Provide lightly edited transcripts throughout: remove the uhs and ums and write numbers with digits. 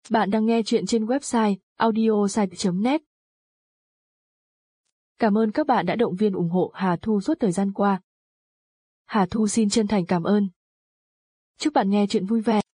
Bạn đang nghe chuyện trên website audiosite.net. Cảm ơn các bạn đã động viên ủng hộ Hà Thu suốt thời gian qua. Hà Thu xin chân thành cảm ơn. Chúc bạn nghe chuyện vui vẻ.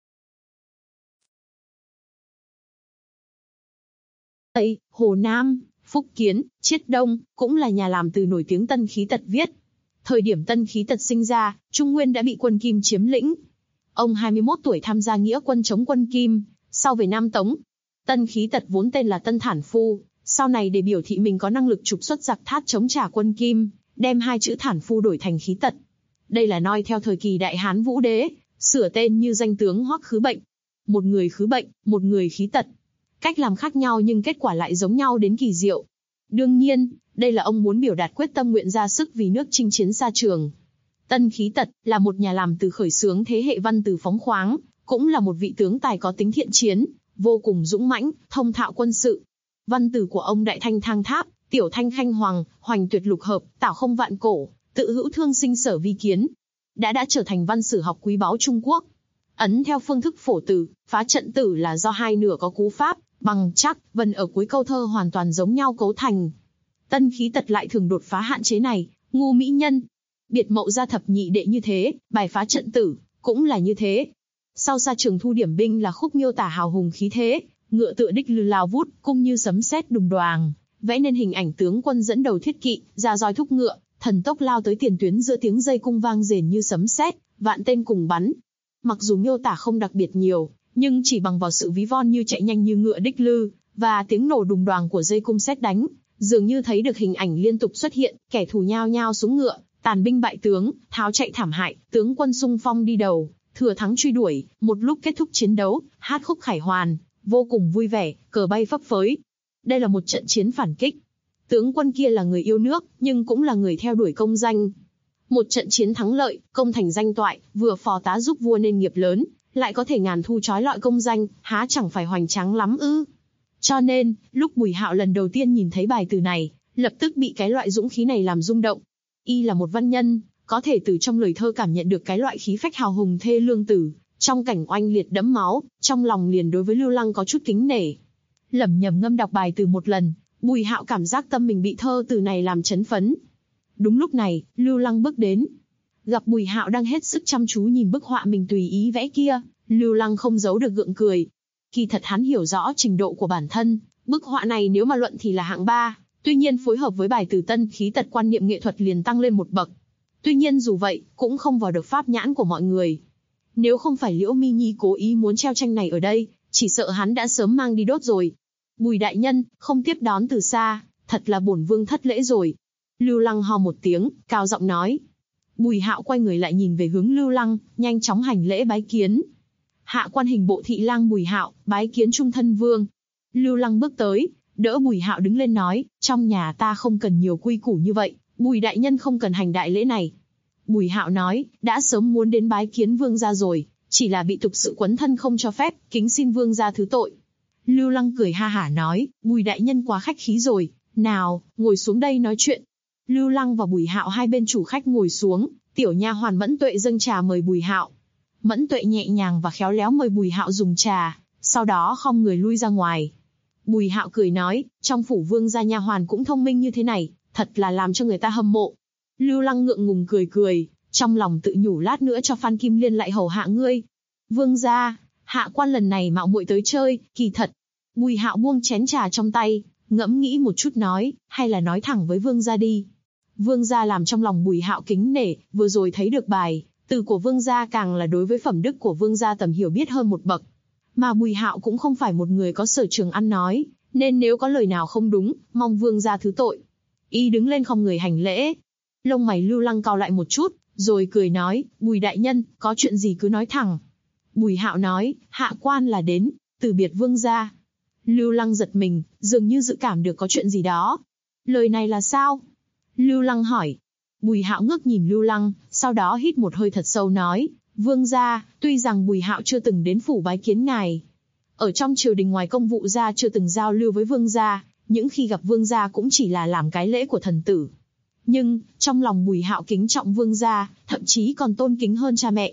Hồ Nam, Phúc Kiến, Chiết Đông cũng là nhà làm từ nổi tiếng Tân Khí Tật viết. Thời điểm Tân Khí Tật sinh ra, Trung Nguyên đã bị quân Kim chiếm lĩnh. Ông 21 tuổi tham gia nghĩa quân chống quân Kim, sau về Nam Tống. Tân Khí Tật vốn tên là Tân Thản Phu, sau này để biểu thị mình có năng lực trục xuất giặc Thát chống trả quân Kim, đem hai chữ Thản Phu đổi thành Khí Tật. Đây là noi theo thời kỳ Đại Hán Vũ Đế, sửa tên như danh tướng Hoắc Khứ Bệnh. Một người khứ bệnh, một người khí tật. Cách làm khác nhau nhưng kết quả lại giống nhau đến kỳ diệu. Đương nhiên, đây là ông muốn biểu đạt quyết tâm nguyện ra sức vì nước chinh chiến xa trường. Tân Khí Tật là một nhà làm từ khởi xướng thế hệ văn từ phóng khoáng, cũng là một vị tướng tài có tính thiện chiến, vô cùng dũng mãnh, thông thạo quân sự. Văn từ của ông đại thanh thang tháp, tiểu thanh khanh hoàng, hoành tuyệt lục hợp, tảo không vạn cổ, tự hữu thương sinh sở vi kiến. Đã trở thành văn sử học quý báu Trung Quốc. Ấn theo phương thức phổ tử, phá trận tử là do hai nửa có cú pháp, bằng chắc, vần ở cuối câu thơ hoàn toàn giống nhau cấu thành. Tân Khí Tật lại thường đột phá hạn chế này, ngu mỹ nhân. Biệt mậu gia thập nhị đệ như thế, bài phá trận tử, cũng là như thế. Sau xa trường thu điểm binh là khúc miêu tả hào hùng khí thế, ngựa tựa đích lư lao vút, cung như sấm sét đùng đoàng, vẽ nên hình ảnh tướng quân dẫn đầu thiết kỵ, ra roi thúc ngựa, thần tốc lao tới tiền tuyến giữa tiếng dây cung vang rền như sấm sét, vạn tên cùng bắn. Mặc dù miêu tả không đặc biệt nhiều, nhưng chỉ bằng vào sự ví von như chạy nhanh như ngựa đích lư, và tiếng nổ đùng đoàng của dây cung sét đánh, dường như thấy được hình ảnh liên tục xuất hiện, kẻ thù nhao nhao xuống ngựa, tàn binh bại tướng, tháo chạy thảm hại, tướng quân xung phong đi đầu, thừa thắng truy đuổi, một lúc kết thúc chiến đấu, hát khúc khải hoàn, vô cùng vui vẻ, cờ bay phấp phới. Đây là một trận chiến phản kích. Tướng quân kia là người yêu nước, nhưng cũng là người theo đuổi công danh. Một trận chiến thắng lợi, công thành danh toại, vừa phò tá giúp vua nên nghiệp lớn, lại có thể ngàn thu trói lọi công danh, há chẳng phải hoành tráng lắm ư? Cho nên, lúc Bùi Hạo lần đầu tiên nhìn thấy bài từ này, lập tức bị cái loại dũng khí này làm rung động. Y là một văn nhân, có thể từ trong lời thơ cảm nhận được cái loại khí phách hào hùng thê lương tử, trong cảnh oanh liệt đẫm máu, trong lòng liền đối với Lưu Lăng có chút kính nể. Lẩm nhẩm ngâm đọc bài từ một lần, Bùi Hạo cảm giác tâm mình bị thơ từ này làm chấn phấn. Đúng lúc này, Lưu Lăng bước đến. Gặp Bùi Hạo đang hết sức chăm chú nhìn bức họa mình tùy ý vẽ kia, Lưu Lăng không giấu được gượng cười. Kỳ thật hắn hiểu rõ trình độ của bản thân, bức họa này nếu mà luận thì là hạng 3, tuy nhiên phối hợp với bài từ Tân Khí Tật quan niệm nghệ thuật liền tăng lên một bậc. Tuy nhiên dù vậy, cũng không vào được pháp nhãn của mọi người. Nếu không phải Liễu Mi Nhi cố ý muốn treo tranh này ở đây, chỉ sợ hắn đã sớm mang đi đốt rồi. Bùi đại nhân, không tiếp đón từ xa, thật là bổn vương thất lễ rồi. Lưu Lăng ho một tiếng, cao giọng nói. Bùi Hạo quay người lại nhìn về hướng Lưu Lăng, nhanh chóng hành lễ bái kiến. Hạ quan hình bộ thị lang Bùi Hạo, bái kiến trung thân vương. Lưu Lăng bước tới, đỡ Bùi Hạo đứng lên nói, trong nhà ta không cần nhiều quy củ như vậy, Bùi đại nhân không cần hành đại lễ này. Bùi Hạo nói, đã sớm muốn đến bái kiến vương gia rồi, chỉ là bị tục sự quấn thân không cho phép, kính xin vương gia thứ tội. Lưu Lăng cười ha hả nói, Bùi đại nhân quá khách khí rồi, nào, ngồi xuống đây nói chuyện. Lưu Lăng và Bùi Hạo hai bên chủ khách ngồi xuống, tiểu nha hoàn Mẫn Tuệ dâng trà mời Bùi Hạo. Mẫn Tuệ nhẹ nhàng và khéo léo mời Bùi Hạo dùng trà, sau đó khom người lui ra ngoài. Bùi Hạo cười nói, trong phủ vương gia nha hoàn cũng thông minh như thế này, thật là làm cho người ta hâm mộ. Lưu Lăng ngượng ngùng cười cười, trong lòng tự nhủ lát nữa cho Phan Kim Liên lại hầu hạ ngươi. Vương gia, hạ quan lần này mạo muội tới chơi, kỳ thật. Bùi Hạo buông chén trà trong tay, ngẫm nghĩ một chút nói, hay là nói thẳng với vương gia đi. Vương gia làm trong lòng Bùi Hạo kính nể, vừa rồi thấy được bài từ của vương gia càng là đối với phẩm đức của vương gia tầm hiểu biết hơn một bậc. Mà Bùi Hạo cũng không phải một người có sở trường ăn nói, nên nếu có lời nào không đúng, mong vương gia thứ tội. Y đứng lên không người hành lễ. Lông mày Lưu Lăng cau lại một chút, rồi cười nói, Bùi đại nhân, có chuyện gì cứ nói thẳng. Bùi Hạo nói, hạ quan là đến từ biệt vương gia. Lưu Lăng giật mình, dường như dự cảm được có chuyện gì đó. Lời này là sao? Lưu Lăng hỏi. Bùi Hạo ngước nhìn Lưu Lăng, sau đó hít một hơi thật sâu nói, vương gia, tuy rằng Bùi Hạo chưa từng đến phủ bái kiến ngài, ở trong triều đình ngoài công vụ ra chưa từng giao lưu với vương gia, những khi gặp vương gia cũng chỉ là làm cái lễ của thần tử. Nhưng trong lòng Bùi Hạo kính trọng vương gia, thậm chí còn tôn kính hơn cha mẹ.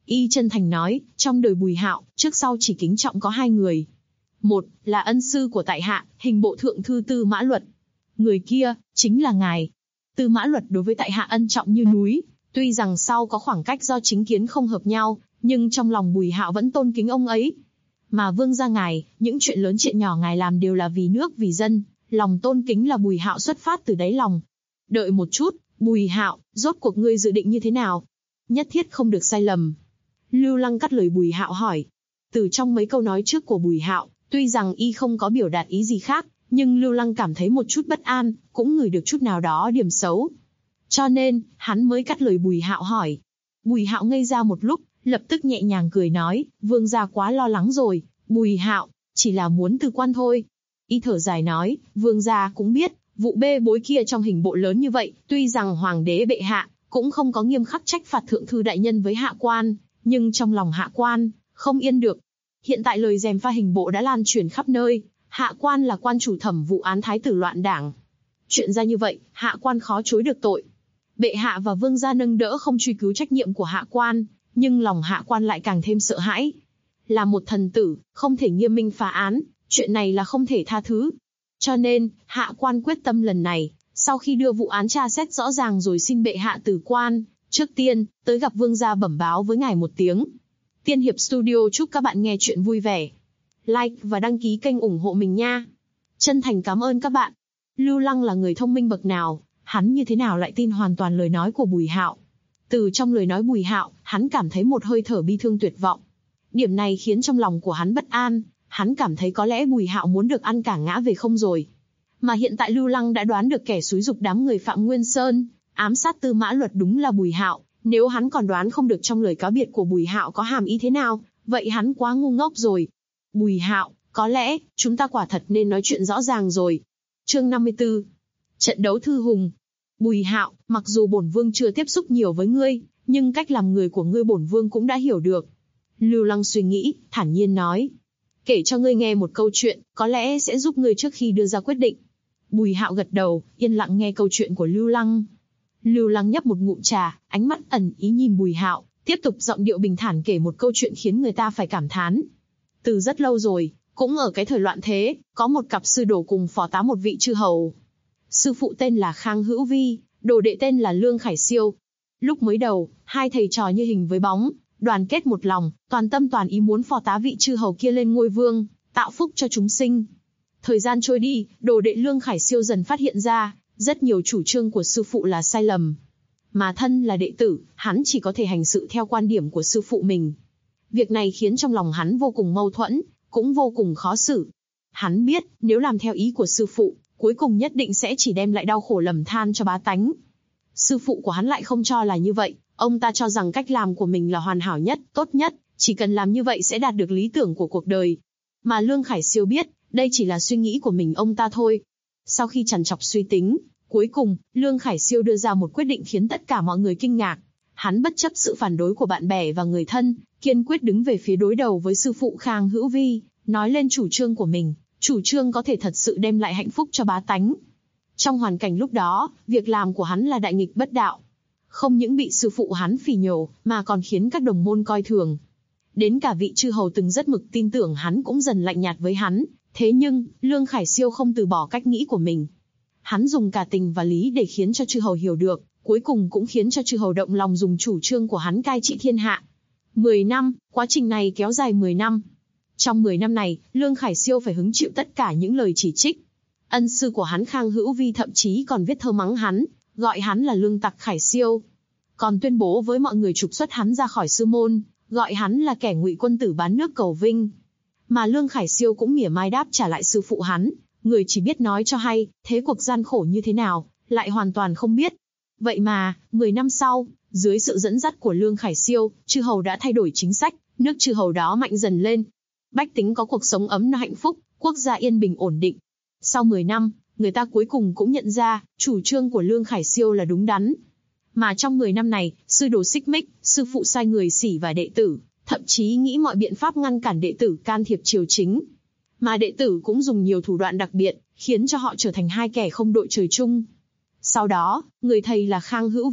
Y chân thành nói, trong đời Bùi Hạo, trước sau chỉ kính trọng có 2 người. Một là ân sư của tại hạ, hình bộ thượng thư Tư Mã Luật. Người kia, chính là ngài. Tư Mã Luật đối với tại hạ ân trọng như núi, tuy rằng sau có khoảng cách do chính kiến không hợp nhau, nhưng trong lòng Bùi Hạo vẫn tôn kính ông ấy. Mà vương gia ngài, những chuyện lớn chuyện nhỏ ngài làm đều là vì nước vì dân, lòng tôn kính là Bùi Hạo xuất phát từ đáy lòng. Đợi một chút, Bùi Hạo, rốt cuộc ngươi dự định như thế nào? Nhất thiết không được sai lầm. Lưu Lăng cắt lời Bùi Hạo hỏi. Từ trong mấy câu nói trước của Bùi Hạo, tuy rằng y không có biểu đạt ý gì khác, nhưng Lưu Lăng cảm thấy một chút bất an, cũng ngửi được chút nào đó điểm xấu. Cho nên, hắn mới cắt lời Bùi Hạo hỏi. Bùi Hạo ngây ra một lúc, lập tức nhẹ nhàng cười nói, vương gia quá lo lắng rồi, Bùi Hạo, chỉ là muốn từ quan thôi. Y thở dài nói, vương gia cũng biết, vụ bê bối kia trong hình bộ lớn như vậy, tuy rằng hoàng đế bệ hạ cũng không có nghiêm khắc trách phạt thượng thư đại nhân với hạ quan, nhưng trong lòng hạ quan không yên được. Hiện tại lời gièm pha hình bộ đã lan truyền khắp nơi, hạ quan là quan chủ thẩm vụ án thái tử loạn đảng. Chuyện ra như vậy, hạ quan khó chối được tội. Bệ hạ và vương gia nâng đỡ không truy cứu trách nhiệm của hạ quan, nhưng lòng hạ quan lại càng thêm sợ hãi. Là một thần tử, không thể nghiêm minh phá án, chuyện này là không thể tha thứ. Cho nên, hạ quan quyết tâm lần này, sau khi đưa vụ án tra xét rõ ràng rồi xin bệ hạ từ quan, trước tiên, tới gặp vương gia bẩm báo với ngài một tiếng. Tiên Hiệp Studio chúc các bạn nghe chuyện vui vẻ. Like và đăng ký kênh ủng hộ mình nha. Chân thành cảm ơn các bạn. Lưu Lăng là người thông minh bậc nào, hắn như thế nào lại tin hoàn toàn lời nói của Bùi Hạo? Từ trong lời nói Bùi Hạo, hắn cảm thấy một hơi thở bi thương tuyệt vọng. Điểm này khiến trong lòng của hắn bất an, hắn cảm thấy có lẽ Bùi Hạo muốn được ăn cả ngã về không rồi. Mà hiện tại Lưu Lăng đã đoán được kẻ xúi giục đám người Phạm Nguyên Sơn, ám sát Tư Mã Luật đúng là Bùi Hạo. Nếu hắn còn đoán không được trong lời cáo biệt của Bùi Hạo có hàm ý thế nào, vậy hắn quá ngu ngốc rồi. Bùi Hạo, có lẽ, chúng ta quả thật nên nói chuyện rõ ràng rồi. Chương 54. Trận đấu thư hùng. Bùi Hạo, mặc dù bổn vương chưa tiếp xúc nhiều với ngươi, nhưng cách làm người của ngươi bổn vương cũng đã hiểu được. Lưu Lăng suy nghĩ, thản nhiên nói. Kể cho ngươi nghe một câu chuyện, có lẽ sẽ giúp ngươi trước khi đưa ra quyết định. Bùi Hạo gật đầu, yên lặng nghe câu chuyện của Lưu Lăng. Lưu Lăng nhấp một ngụm trà, ánh mắt ẩn ý nhìn Bùi Hạo, tiếp tục giọng điệu bình thản kể một câu chuyện khiến người ta phải cảm thán. Từ rất lâu rồi, cũng ở cái thời loạn thế, có một cặp sư đồ cùng phò tá một vị chư hầu. Sư phụ tên là Khang Hữu Vi, đồ đệ tên là Lương Khải Siêu. Lúc mới đầu, hai thầy trò như hình với bóng, đoàn kết một lòng, toàn tâm toàn ý muốn phò tá vị chư hầu kia lên ngôi vương, tạo phúc cho chúng sinh. Thời gian trôi đi, đồ đệ Lương Khải Siêu dần phát hiện ra, rất nhiều chủ trương của sư phụ là sai lầm. Mà thân là đệ tử, hắn chỉ có thể hành sự theo quan điểm của sư phụ mình. Việc này khiến trong lòng hắn vô cùng mâu thuẫn, cũng vô cùng khó xử. Hắn biết, nếu làm theo ý của sư phụ, cuối cùng nhất định sẽ chỉ đem lại đau khổ lầm than cho bá tánh. Sư phụ của hắn lại không cho là như vậy, ông ta cho rằng cách làm của mình là hoàn hảo nhất, tốt nhất, chỉ cần làm như vậy sẽ đạt được lý tưởng của cuộc đời. Mà Lương Khải Siêu biết, đây chỉ là suy nghĩ của mình ông ta thôi. Sau khi trằn trọc suy tính, cuối cùng, Lương Khải Siêu đưa ra một quyết định khiến tất cả mọi người kinh ngạc. Hắn bất chấp sự phản đối của bạn bè và người thân, kiên quyết đứng về phía đối đầu với sư phụ Khang Hữu Vi, nói lên chủ trương của mình, chủ trương có thể thật sự đem lại hạnh phúc cho bá tánh. Trong hoàn cảnh lúc đó, việc làm của hắn là đại nghịch bất đạo. Không những bị sư phụ hắn phỉ nhổ, mà còn khiến các đồng môn coi thường. Đến cả vị chư hầu từng rất mực tin tưởng hắn cũng dần lạnh nhạt với hắn. Thế nhưng, Lương Khải Siêu không từ bỏ cách nghĩ của mình. Hắn dùng cả tình và lý để khiến cho chư hầu hiểu được, cuối cùng cũng khiến cho chư hầu động lòng dùng chủ trương của hắn cai trị thiên hạ. 10 năm, quá trình này kéo dài 10 năm. Trong 10 năm này, Lương Khải Siêu phải hứng chịu tất cả những lời chỉ trích. Ân sư của hắn Khang Hữu Vi thậm chí còn viết thơ mắng hắn, gọi hắn là lương tặc Khải Siêu. Còn tuyên bố với mọi người trục xuất hắn ra khỏi sư môn, gọi hắn là kẻ ngụy quân tử bán nước cầu vinh. Mà Lương Khải Siêu cũng mỉa mai đáp trả lại sư phụ hắn, người chỉ biết nói cho hay, thế cuộc gian khổ như thế nào, lại hoàn toàn không biết. Vậy mà, 10 năm sau, dưới sự dẫn dắt của Lương Khải Siêu, chư hầu đã thay đổi chính sách, nước chư hầu đó mạnh dần lên. Bách tính có cuộc sống ấm no hạnh phúc, quốc gia yên bình ổn định. Sau 10 năm, người ta cuối cùng cũng nhận ra, chủ trương của Lương Khải Siêu là đúng đắn. Mà trong 10 năm này, sư đồ xích mích, sư phụ sai người xỉ và đệ tử, thậm chí nghĩ mọi biện pháp ngăn cản đệ tử can thiệp triều chính. Mà đệ tử cũng dùng nhiều thủ đoạn đặc biệt, khiến cho họ trở thành hai kẻ không đội trời chung. Sau đó, người thầy là Khang Hữu Vi,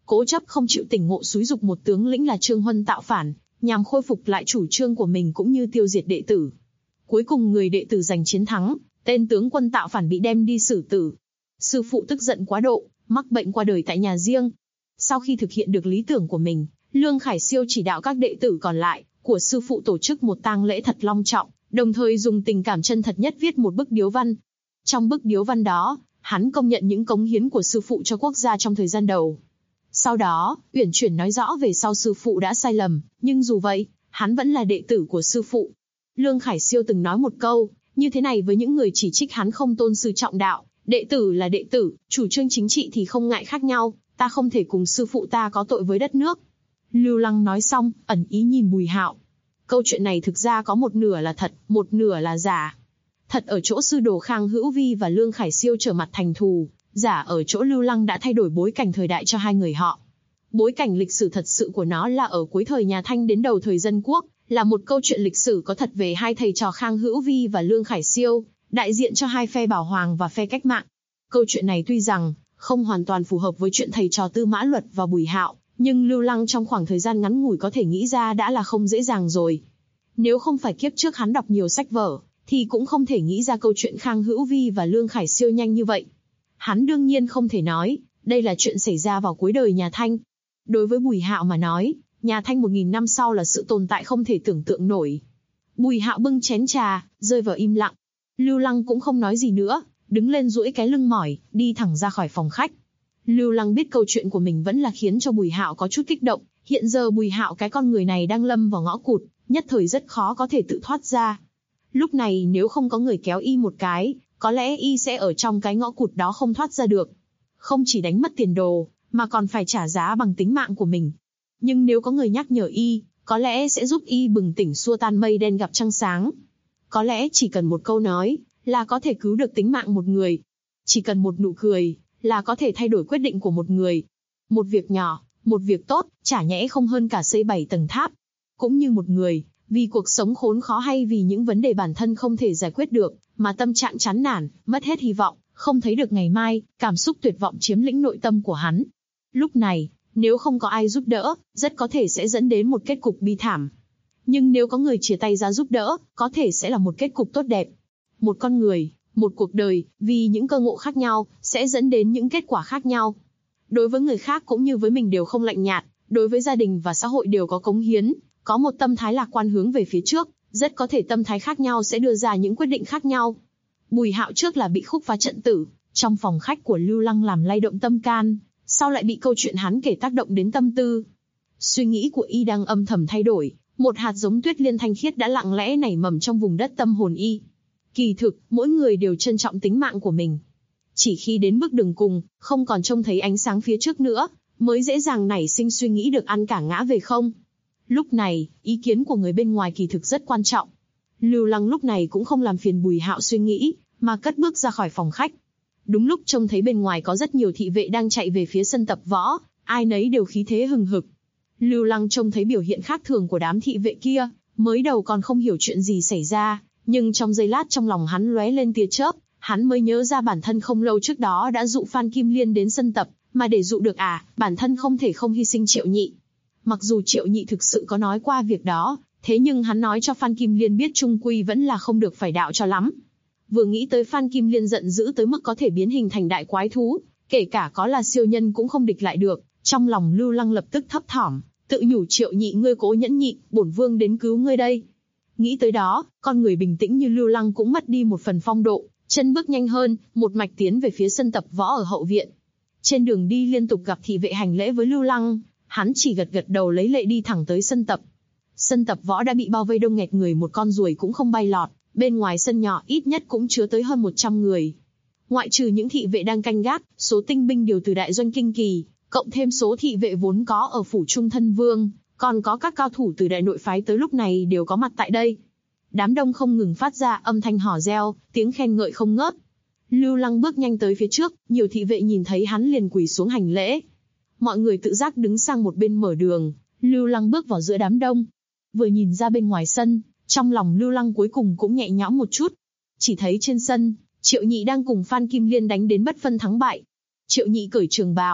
cố chấp không chịu tỉnh ngộ xúi giục một tướng lĩnh là Trương Huân tạo phản, nhằm khôi phục lại chủ trương của mình cũng như tiêu diệt đệ tử. Cuối cùng người đệ tử giành chiến thắng, tên tướng quân tạo phản bị đem đi xử tử. Sư phụ tức giận quá độ, mắc bệnh qua đời tại nhà riêng. Sau khi thực hiện được lý tưởng của mình, Lương Khải Siêu chỉ đạo các đệ tử còn lại của sư phụ tổ chức một tang lễ thật long trọng, đồng thời dùng tình cảm chân thật nhất viết một bức điếu văn. Trong bức điếu văn đó, hắn công nhận những cống hiến của sư phụ cho quốc gia trong thời gian đầu. Sau đó, uyển chuyển nói rõ về sau sư phụ đã sai lầm, nhưng dù vậy, hắn vẫn là đệ tử của sư phụ. Lương Khải Siêu từng nói một câu như thế này với những người chỉ trích hắn không tôn sư trọng đạo: đệ tử là đệ tử, chủ trương chính trị thì không ngại khác nhau, ta không thể cùng sư phụ ta có tội với đất nước. Lưu Lăng nói xong, ẩn ý nhìn Bùi Hạo. Câu chuyện này thực ra có một nửa là thật, một nửa là giả. Thật ở chỗ sư đồ Khang Hữu Vi và Lương Khải Siêu trở mặt thành thù, giả ở chỗ Lưu Lăng đã thay đổi bối cảnh thời đại cho hai người họ. Bối cảnh lịch sử thật sự của nó là ở cuối thời nhà Thanh đến đầu thời Dân Quốc, là một câu chuyện lịch sử có thật về hai thầy trò Khang Hữu Vi và Lương Khải Siêu, đại diện cho hai phe Bảo Hoàng và phe Cách Mạng. Câu chuyện này tuy rằng không hoàn toàn phù hợp với chuyện thầy trò Tư Mã Luật và Bùi Hạo, nhưng Lưu Lăng trong khoảng thời gian ngắn ngủi có thể nghĩ ra đã là không dễ dàng rồi. Nếu không phải kiếp trước hắn đọc nhiều sách vở, thì cũng không thể nghĩ ra câu chuyện Khang Hữu Vi và Lương Khải Siêu nhanh như vậy. Hắn đương nhiên không thể nói, đây là chuyện xảy ra vào cuối đời nhà Thanh. Đối với Bùi Hạo mà nói, nhà Thanh 1000 năm sau là sự tồn tại không thể tưởng tượng nổi. Bùi Hạo bưng chén trà, rơi vào im lặng. Lưu Lăng cũng không nói gì nữa, đứng lên duỗi cái lưng mỏi, đi thẳng ra khỏi phòng khách. Lưu Lăng biết câu chuyện của mình vẫn là khiến cho Bùi Hạo có chút kích động. Hiện giờ Bùi Hạo cái con người này đang lâm vào ngõ cụt, nhất thời rất khó có thể tự thoát ra. Lúc này nếu không có người kéo y một cái, có lẽ y sẽ ở trong cái ngõ cụt đó không thoát ra được. Không chỉ đánh mất tiền đồ, mà còn phải trả giá bằng tính mạng của mình. Nhưng nếu có người nhắc nhở y, có lẽ sẽ giúp y bừng tỉnh xua tan mây đen gặp trăng sáng. Có lẽ chỉ cần một câu nói, là có thể cứu được tính mạng một người. Chỉ cần một nụ cười, là có thể thay đổi quyết định của một người. Một việc nhỏ, một việc tốt, chả nhẽ không hơn cả xây 7 tầng tháp. Cũng như một người, vì cuộc sống khốn khó hay vì những vấn đề bản thân không thể giải quyết được, mà tâm trạng chán nản, mất hết hy vọng, không thấy được ngày mai, cảm xúc tuyệt vọng chiếm lĩnh nội tâm của hắn. Lúc này, nếu không có ai giúp đỡ, rất có thể sẽ dẫn đến một kết cục bi thảm. Nhưng nếu có người chia tay ra giúp đỡ, có thể sẽ là một kết cục tốt đẹp. Một con người, một cuộc đời, vì những cơ ngộ khác nhau, sẽ dẫn đến những kết quả khác nhau. Đối với người khác cũng như với mình đều không lạnh nhạt, đối với gia đình và xã hội đều có cống hiến, có một tâm thái lạc quan hướng về phía trước, rất có thể tâm thái khác nhau sẽ đưa ra những quyết định khác nhau. Bùi Hạo trước là bị khúc phá trận tử, trong phòng khách của Lưu Lăng làm lay động tâm can, sau lại bị câu chuyện hắn kể tác động đến tâm tư. Suy nghĩ của y đang âm thầm thay đổi, một hạt giống tuyết liên thanh khiết đã lặng lẽ nảy mầm trong vùng đất tâm hồn y. Kỳ thực, mỗi người đều trân trọng tính mạng của mình. Chỉ khi đến bước đường cùng, không còn trông thấy ánh sáng phía trước nữa, mới dễ dàng nảy sinh suy nghĩ được ăn cả ngã về không. Lúc này, ý kiến của người bên ngoài kỳ thực rất quan trọng. Lưu Lăng lúc này cũng không làm phiền Bùi Hạo suy nghĩ, mà cất bước ra khỏi phòng khách. Đúng lúc trông thấy bên ngoài có rất nhiều thị vệ đang chạy về phía sân tập võ, ai nấy đều khí thế hừng hực. Lưu Lăng trông thấy biểu hiện khác thường của đám thị vệ kia, mới đầu còn không hiểu chuyện gì xảy ra, nhưng trong giây lát trong lòng hắn lóe lên tia chớp, hắn mới nhớ ra bản thân không lâu trước đó đã dụ Phan Kim Liên đến sân tập, mà để dụ được bản thân không thể không hy sinh Triệu Nhị. Mặc dù Triệu Nhị thực sự có nói qua việc đó, thế nhưng hắn nói cho Phan Kim Liên biết chung quy vẫn là không được phải đạo cho lắm. Vừa nghĩ tới Phan Kim Liên giận dữ tới mức có thể biến hình thành đại quái thú, kể cả có là siêu nhân cũng không địch lại được, trong lòng Lưu Lăng lập tức thấp thỏm, tự nhủ Triệu Nhị ngươi cố nhẫn nhịn, bổn vương đến cứu ngươi đây. Nghĩ tới đó, con người bình tĩnh như Lưu Lăng cũng mất đi một phần phong độ, chân bước nhanh hơn, một mạch tiến về phía sân tập võ ở hậu viện. Trên đường đi liên tục gặp thị vệ hành lễ với Lưu Lăng, hắn chỉ gật gật đầu lấy lệ đi thẳng tới sân tập. Sân tập võ đã bị bao vây đông nghẹt người, một con ruồi cũng không bay lọt, bên ngoài sân nhỏ ít nhất cũng chứa tới hơn 100 người. Ngoại trừ những thị vệ đang canh gác, số tinh binh điều từ đại doanh Kinh Kỳ, cộng thêm số thị vệ vốn có ở phủ Trung Thân Vương, còn có các cao thủ từ đại nội phái tới lúc này đều có mặt tại đây. Đám đông không ngừng phát ra âm thanh hò reo, tiếng khen ngợi không ngớt. Lưu Lăng bước nhanh tới phía trước, nhiều thị vệ nhìn thấy hắn liền quỳ xuống hành lễ. Mọi người tự giác đứng sang một bên mở đường, Lưu Lăng bước vào giữa đám đông. Vừa nhìn ra bên ngoài sân, trong lòng Lưu Lăng cuối cùng cũng nhẹ nhõm một chút. Chỉ thấy trên sân, Triệu Nhị đang cùng Phan Kim Liên đánh đến bất phân thắng bại. Triệu Nhị cởi trường bào,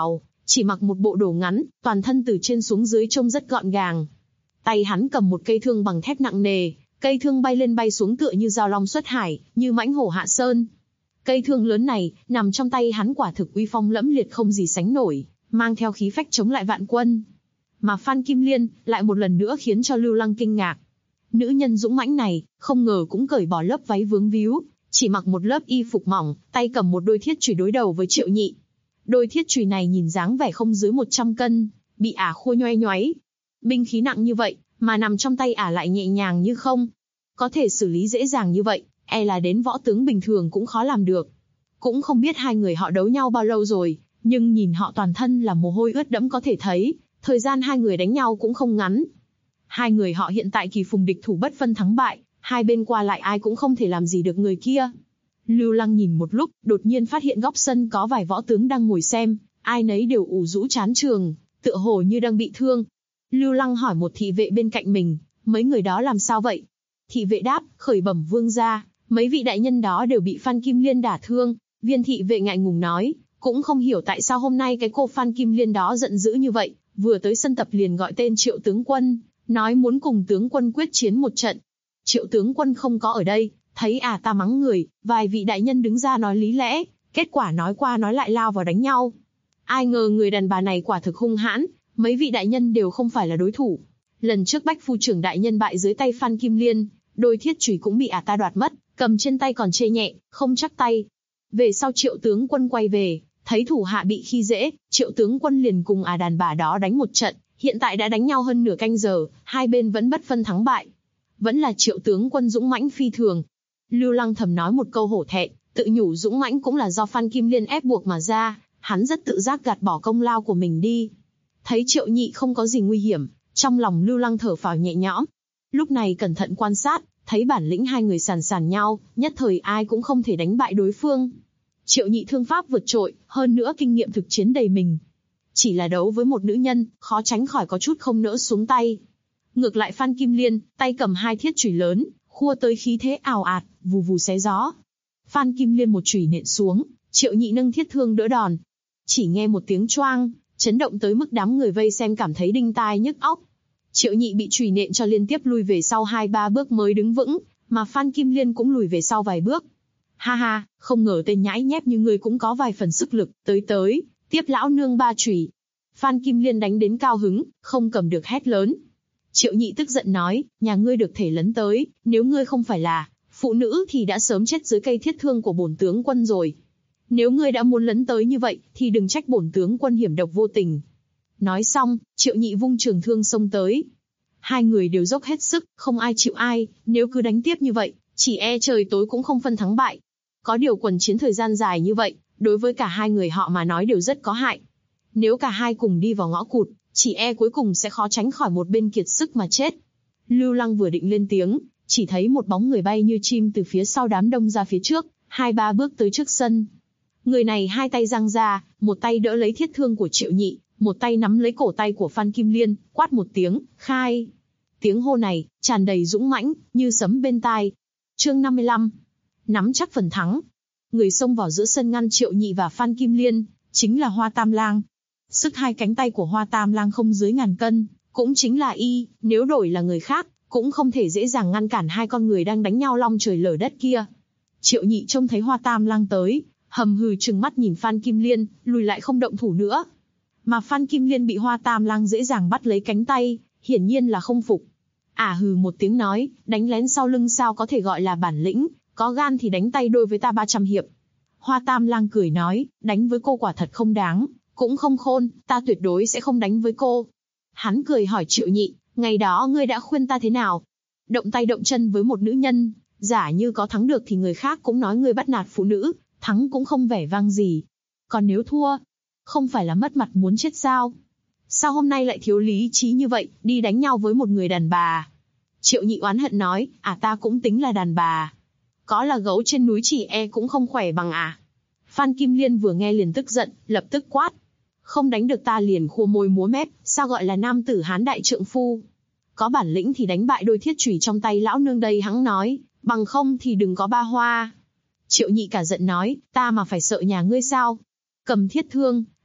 chỉ mặc một bộ đồ ngắn, toàn thân từ trên xuống dưới trông rất gọn gàng. Tay hắn cầm một cây thương bằng thép nặng nề, cây thương bay lên bay xuống tựa như dao long xuất hải, như mãnh hổ hạ sơn. Cây thương lớn này, nằm trong tay hắn quả thực uy phong lẫm liệt không gì sánh nổi, mang theo khí phách chống lại vạn quân. Mà Phan Kim Liên lại một lần nữa khiến cho Lưu Lăng kinh ngạc. Nữ nhân dũng mãnh này, không ngờ cũng cởi bỏ lớp váy vướng víu, chỉ mặc một lớp y phục mỏng, tay cầm một đôi thiết chùy đối đầu với Triệu Nhị. Đôi thiết chùy này nhìn dáng vẻ không dưới 100 cân, bị ả khua nhoay nhoáy. Binh khí nặng như vậy, mà nằm trong tay ả lại nhẹ nhàng như không. Có thể xử lý dễ dàng như vậy, e là đến võ tướng bình thường cũng khó làm được. Cũng không biết hai người họ đấu nhau bao lâu rồi, nhưng nhìn họ toàn thân là mồ hôi ướt đẫm có thể thấy, thời gian hai người đánh nhau cũng không ngắn. Hai người họ hiện tại kỳ phùng địch thủ bất phân thắng bại, hai bên qua lại ai cũng không thể làm gì được người kia. Lưu Lăng nhìn một lúc, đột nhiên phát hiện góc sân có vài võ tướng đang ngồi xem, ai nấy đều ủ rũ trán trường, tựa hồ như đang bị thương. Lưu Lăng hỏi một thị vệ bên cạnh mình, mấy người đó làm sao vậy? Thị vệ đáp, khởi bẩm vương gia, mấy vị đại nhân đó đều bị Phan Kim Liên đả thương. Viên thị vệ ngại ngùng nói, cũng không hiểu tại sao hôm nay cái cô Phan Kim Liên đó giận dữ như vậy, vừa tới sân tập liền gọi tên Triệu tướng quân, nói muốn cùng tướng quân quyết chiến một trận. Triệu tướng quân không có ở đây, thấy ta mắng người, vài vị đại nhân đứng ra nói lý lẽ, kết quả nói qua nói lại lao vào đánh nhau. Ai ngờ người đàn bà này quả thực hung hãn, mấy vị đại nhân đều không phải là đối thủ. Lần trước Bách phu trưởng đại nhân bại dưới tay Phan Kim Liên, đôi thiết chùy cũng bị ta đoạt mất, cầm trên tay còn chê nhẹ, không chắc tay. Về sau Triệu tướng quân quay về, thấy thủ hạ bị khi dễ, Triệu tướng quân liền cùng đàn bà đó đánh một trận, hiện tại đã đánh nhau hơn nửa canh giờ, hai bên vẫn bất phân thắng bại. Vẫn là Triệu tướng quân dũng mãnh phi thường. Lưu Lăng thầm nói một câu hổ thẹn, tự nhủ dũng mãnh cũng là do Phan Kim Liên ép buộc mà ra, hắn rất tự giác gạt bỏ công lao của mình đi. Thấy Triệu Nhị không có gì nguy hiểm, trong lòng Lưu Lăng thở phào nhẹ nhõm. Lúc này cẩn thận quan sát, thấy bản lĩnh hai người sàn sàn nhau, nhất thời ai cũng không thể đánh bại đối phương. Triệu Nhị thương pháp vượt trội, hơn nữa kinh nghiệm thực chiến đầy mình. Chỉ là đấu với một nữ nhân, khó tránh khỏi có chút không nỡ xuống tay. Ngược lại Phan Kim Liên, tay cầm hai thiết chùy lớn, khua tới khí thế ào ạt, vù vù xé gió. Phan Kim Liên một chùy nện xuống, Triệu Nhị nâng thiết thương đỡ đòn. Chỉ nghe một tiếng choang, chấn động tới mức đám người vây xem cảm thấy đinh tai nhức óc. Triệu Nhị bị chùy nện cho liên tiếp lui về sau 2-3 bước mới đứng vững, mà Phan Kim Liên cũng lùi về sau vài bước. Ha ha, không ngờ tên nhãi nhép như ngươi cũng có vài phần sức lực, tới, tiếp lão nương 3 chùy. Phan Kim Liên đánh đến cao hứng, không cầm được hét lớn. Triệu Nhị tức giận nói, nhà ngươi được thể lấn tới, nếu ngươi không phải là phụ nữ thì đã sớm chết dưới cây thiết thương của bổn tướng quân rồi. Nếu ngươi đã muốn lấn tới như vậy, thì đừng trách bổn tướng quân hiểm độc vô tình. Nói xong, Triệu Nhị vung trường thương xông tới. Hai người đều dốc hết sức, không ai chịu ai, nếu cứ đánh tiếp như vậy, chỉ e trời tối cũng không phân thắng bại. Có điều quần chiến thời gian dài như vậy, đối với cả hai người họ mà nói đều rất có hại. Nếu cả hai cùng đi vào ngõ cụt, chỉ e cuối cùng sẽ khó tránh khỏi một bên kiệt sức mà chết. Lưu Lăng vừa định lên tiếng, chỉ thấy một bóng người bay như chim từ phía sau đám đông ra phía trước, 2-3 bước tới trước sân. Người này hai tay giang ra, một tay đỡ lấy thiết thương của Triệu Nhị, một tay nắm lấy cổ tay của Phan Kim Liên, quát một tiếng, khai. Tiếng hô này, tràn đầy dũng mãnh, như sấm bên tai. Chương 55. Nắm chắc phần thắng. Người xông vào giữa sân ngăn Triệu Nhị và Phan Kim Liên, chính là Hoa Tam Lang. Sức hai cánh tay của Hoa Tam Lang không dưới 1000 cân, cũng chính là nếu đổi là người khác, cũng không thể dễ dàng ngăn cản hai con người đang đánh nhau long trời lở đất kia. Triệu Nhị trông thấy Hoa Tam Lang tới, hầm hừ trừng mắt nhìn Phan Kim Liên, lùi lại không động thủ nữa. Mà Phan Kim Liên bị Hoa Tam Lang dễ dàng bắt lấy cánh tay, hiển nhiên là không phục. Hừ một tiếng nói, đánh lén sau lưng sao có thể gọi là bản lĩnh, có gan thì đánh tay đôi với ta 300 hiệp. Hoa Tam Lang cười nói, đánh với cô quả thật không đáng, cũng không khôn, ta tuyệt đối sẽ không đánh với cô. Hắn cười hỏi Triệu Nhị, ngày đó ngươi đã khuyên ta thế nào? Động tay động chân với một nữ nhân, giả như có thắng được thì người khác cũng nói ngươi bắt nạt phụ nữ, thắng cũng không vẻ vang gì. Còn nếu thua, không phải là mất mặt muốn chết sao? Sao hôm nay lại thiếu lý trí như vậy, đi đánh nhau với một người đàn bà? Triệu Nhị oán hận nói, ta cũng tính là đàn bà. Có là gấu trên núi chỉ e cũng không khỏe bằng Phan Kim Liên vừa nghe liền tức giận, lập tức quát. Không đánh được ta liền khua môi múa mép, sao gọi là nam tử hán đại trượng phu? Có bản lĩnh thì đánh bại đôi thiết chùy trong tay lão nương đây, hắn nói, bằng không thì đừng có ba hoa. Triệu Nhị cả giận nói, ta mà phải sợ nhà ngươi sao? Cầm thiết thương,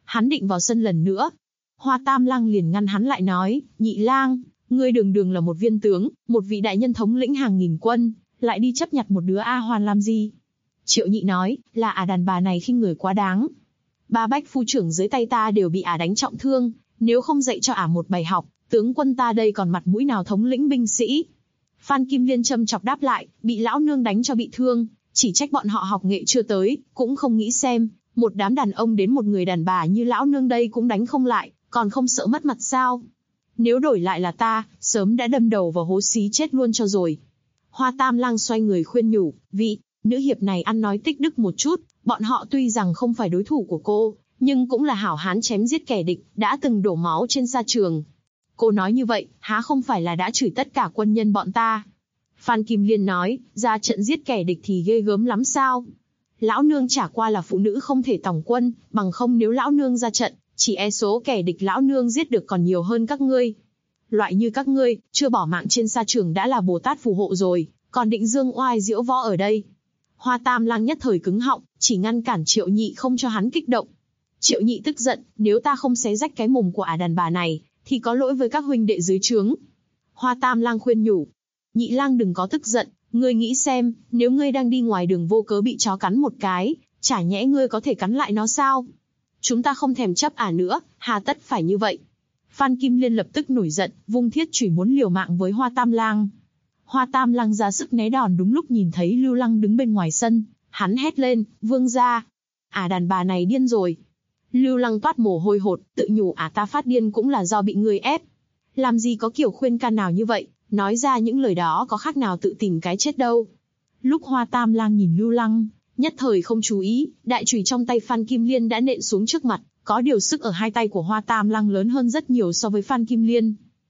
Hắn định vào sân lần nữa. Hoa Tam Lang liền ngăn hắn lại nói, Nhị Lang, ngươi đường đường là một viên tướng, một vị đại nhân thống lĩnh hàng nghìn quân, lại đi chấp nhặt một đứa A Hoàn làm gì? Triệu Nhị nói, là đàn bà này khinh người quá đáng. Ba bách phu trưởng dưới tay ta đều bị đánh trọng thương, nếu không dạy cho một bài học, tướng quân ta đây còn mặt mũi nào thống lĩnh binh sĩ? Phan Kim Liên châm chọc đáp lại, bị lão nương đánh cho bị thương, chỉ trách bọn họ học nghệ chưa tới, cũng không nghĩ xem, một đám đàn ông đến một người đàn bà như lão nương đây cũng đánh không lại, còn không sợ mất mặt sao? Nếu đổi lại là ta, sớm đã đâm đầu vào hố xí chết luôn cho rồi. Hoa Tam Lang xoay người khuyên nhủ, vị nữ hiệp này ăn nói tích đức một chút, bọn họ tuy rằng không phải đối thủ của cô, nhưng cũng là hảo hán chém giết kẻ địch, đã từng đổ máu trên sa trường. Cô nói như vậy, há không phải là đã chửi tất cả quân nhân bọn ta? Phan Kim Liên nói, ra trận giết kẻ địch thì ghê gớm lắm sao? Lão nương chả qua là phụ nữ không thể tòng quân, bằng không nếu lão nương ra trận, chỉ e số kẻ địch lão nương giết được còn nhiều hơn các ngươi. Loại như các ngươi, chưa bỏ mạng trên sa trường đã là Bồ Tát phù hộ rồi, còn định dương oai diễu võ ở đây. Hoa Tam Lang nhất thời cứng họng, chỉ ngăn cản Triệu Nhị không cho hắn kích động. Triệu Nhị tức giận, nếu ta không xé rách cái mồm của đàn bà này, thì có lỗi với các huynh đệ dưới trướng. Hoa Tam Lang khuyên nhủ, Nhị Lang đừng có tức giận, ngươi nghĩ xem, nếu ngươi đang đi ngoài đường vô cớ bị chó cắn một cái, chả nhẽ ngươi có thể cắn lại nó sao? Chúng ta không thèm chấp nữa, hà tất phải như vậy? Phan Kim Liên lập tức nổi giận, vung thiết chùy muốn liều mạng với Hoa Tam Lang. Hoa Tam Lang ra sức né đòn đúng lúc nhìn thấy Lưu Lăng đứng bên ngoài sân, hắn hét lên, vương gia, đàn bà này điên rồi. Lưu Lăng toát mồ hôi hột, tự nhủ ta phát điên cũng là do bị người ép. Làm gì có kiểu khuyên can nào như vậy, nói ra những lời đó có khác nào tự tìm cái chết đâu. Lúc Hoa Tam Lang nhìn Lưu Lăng, nhất thời không chú ý, đại chùy trong tay Phan Kim Liên đã nện xuống trước mặt, có điều sức ở hai tay của Hoa Tam Lang lớn hơn rất nhiều so với Phan Kim Liên.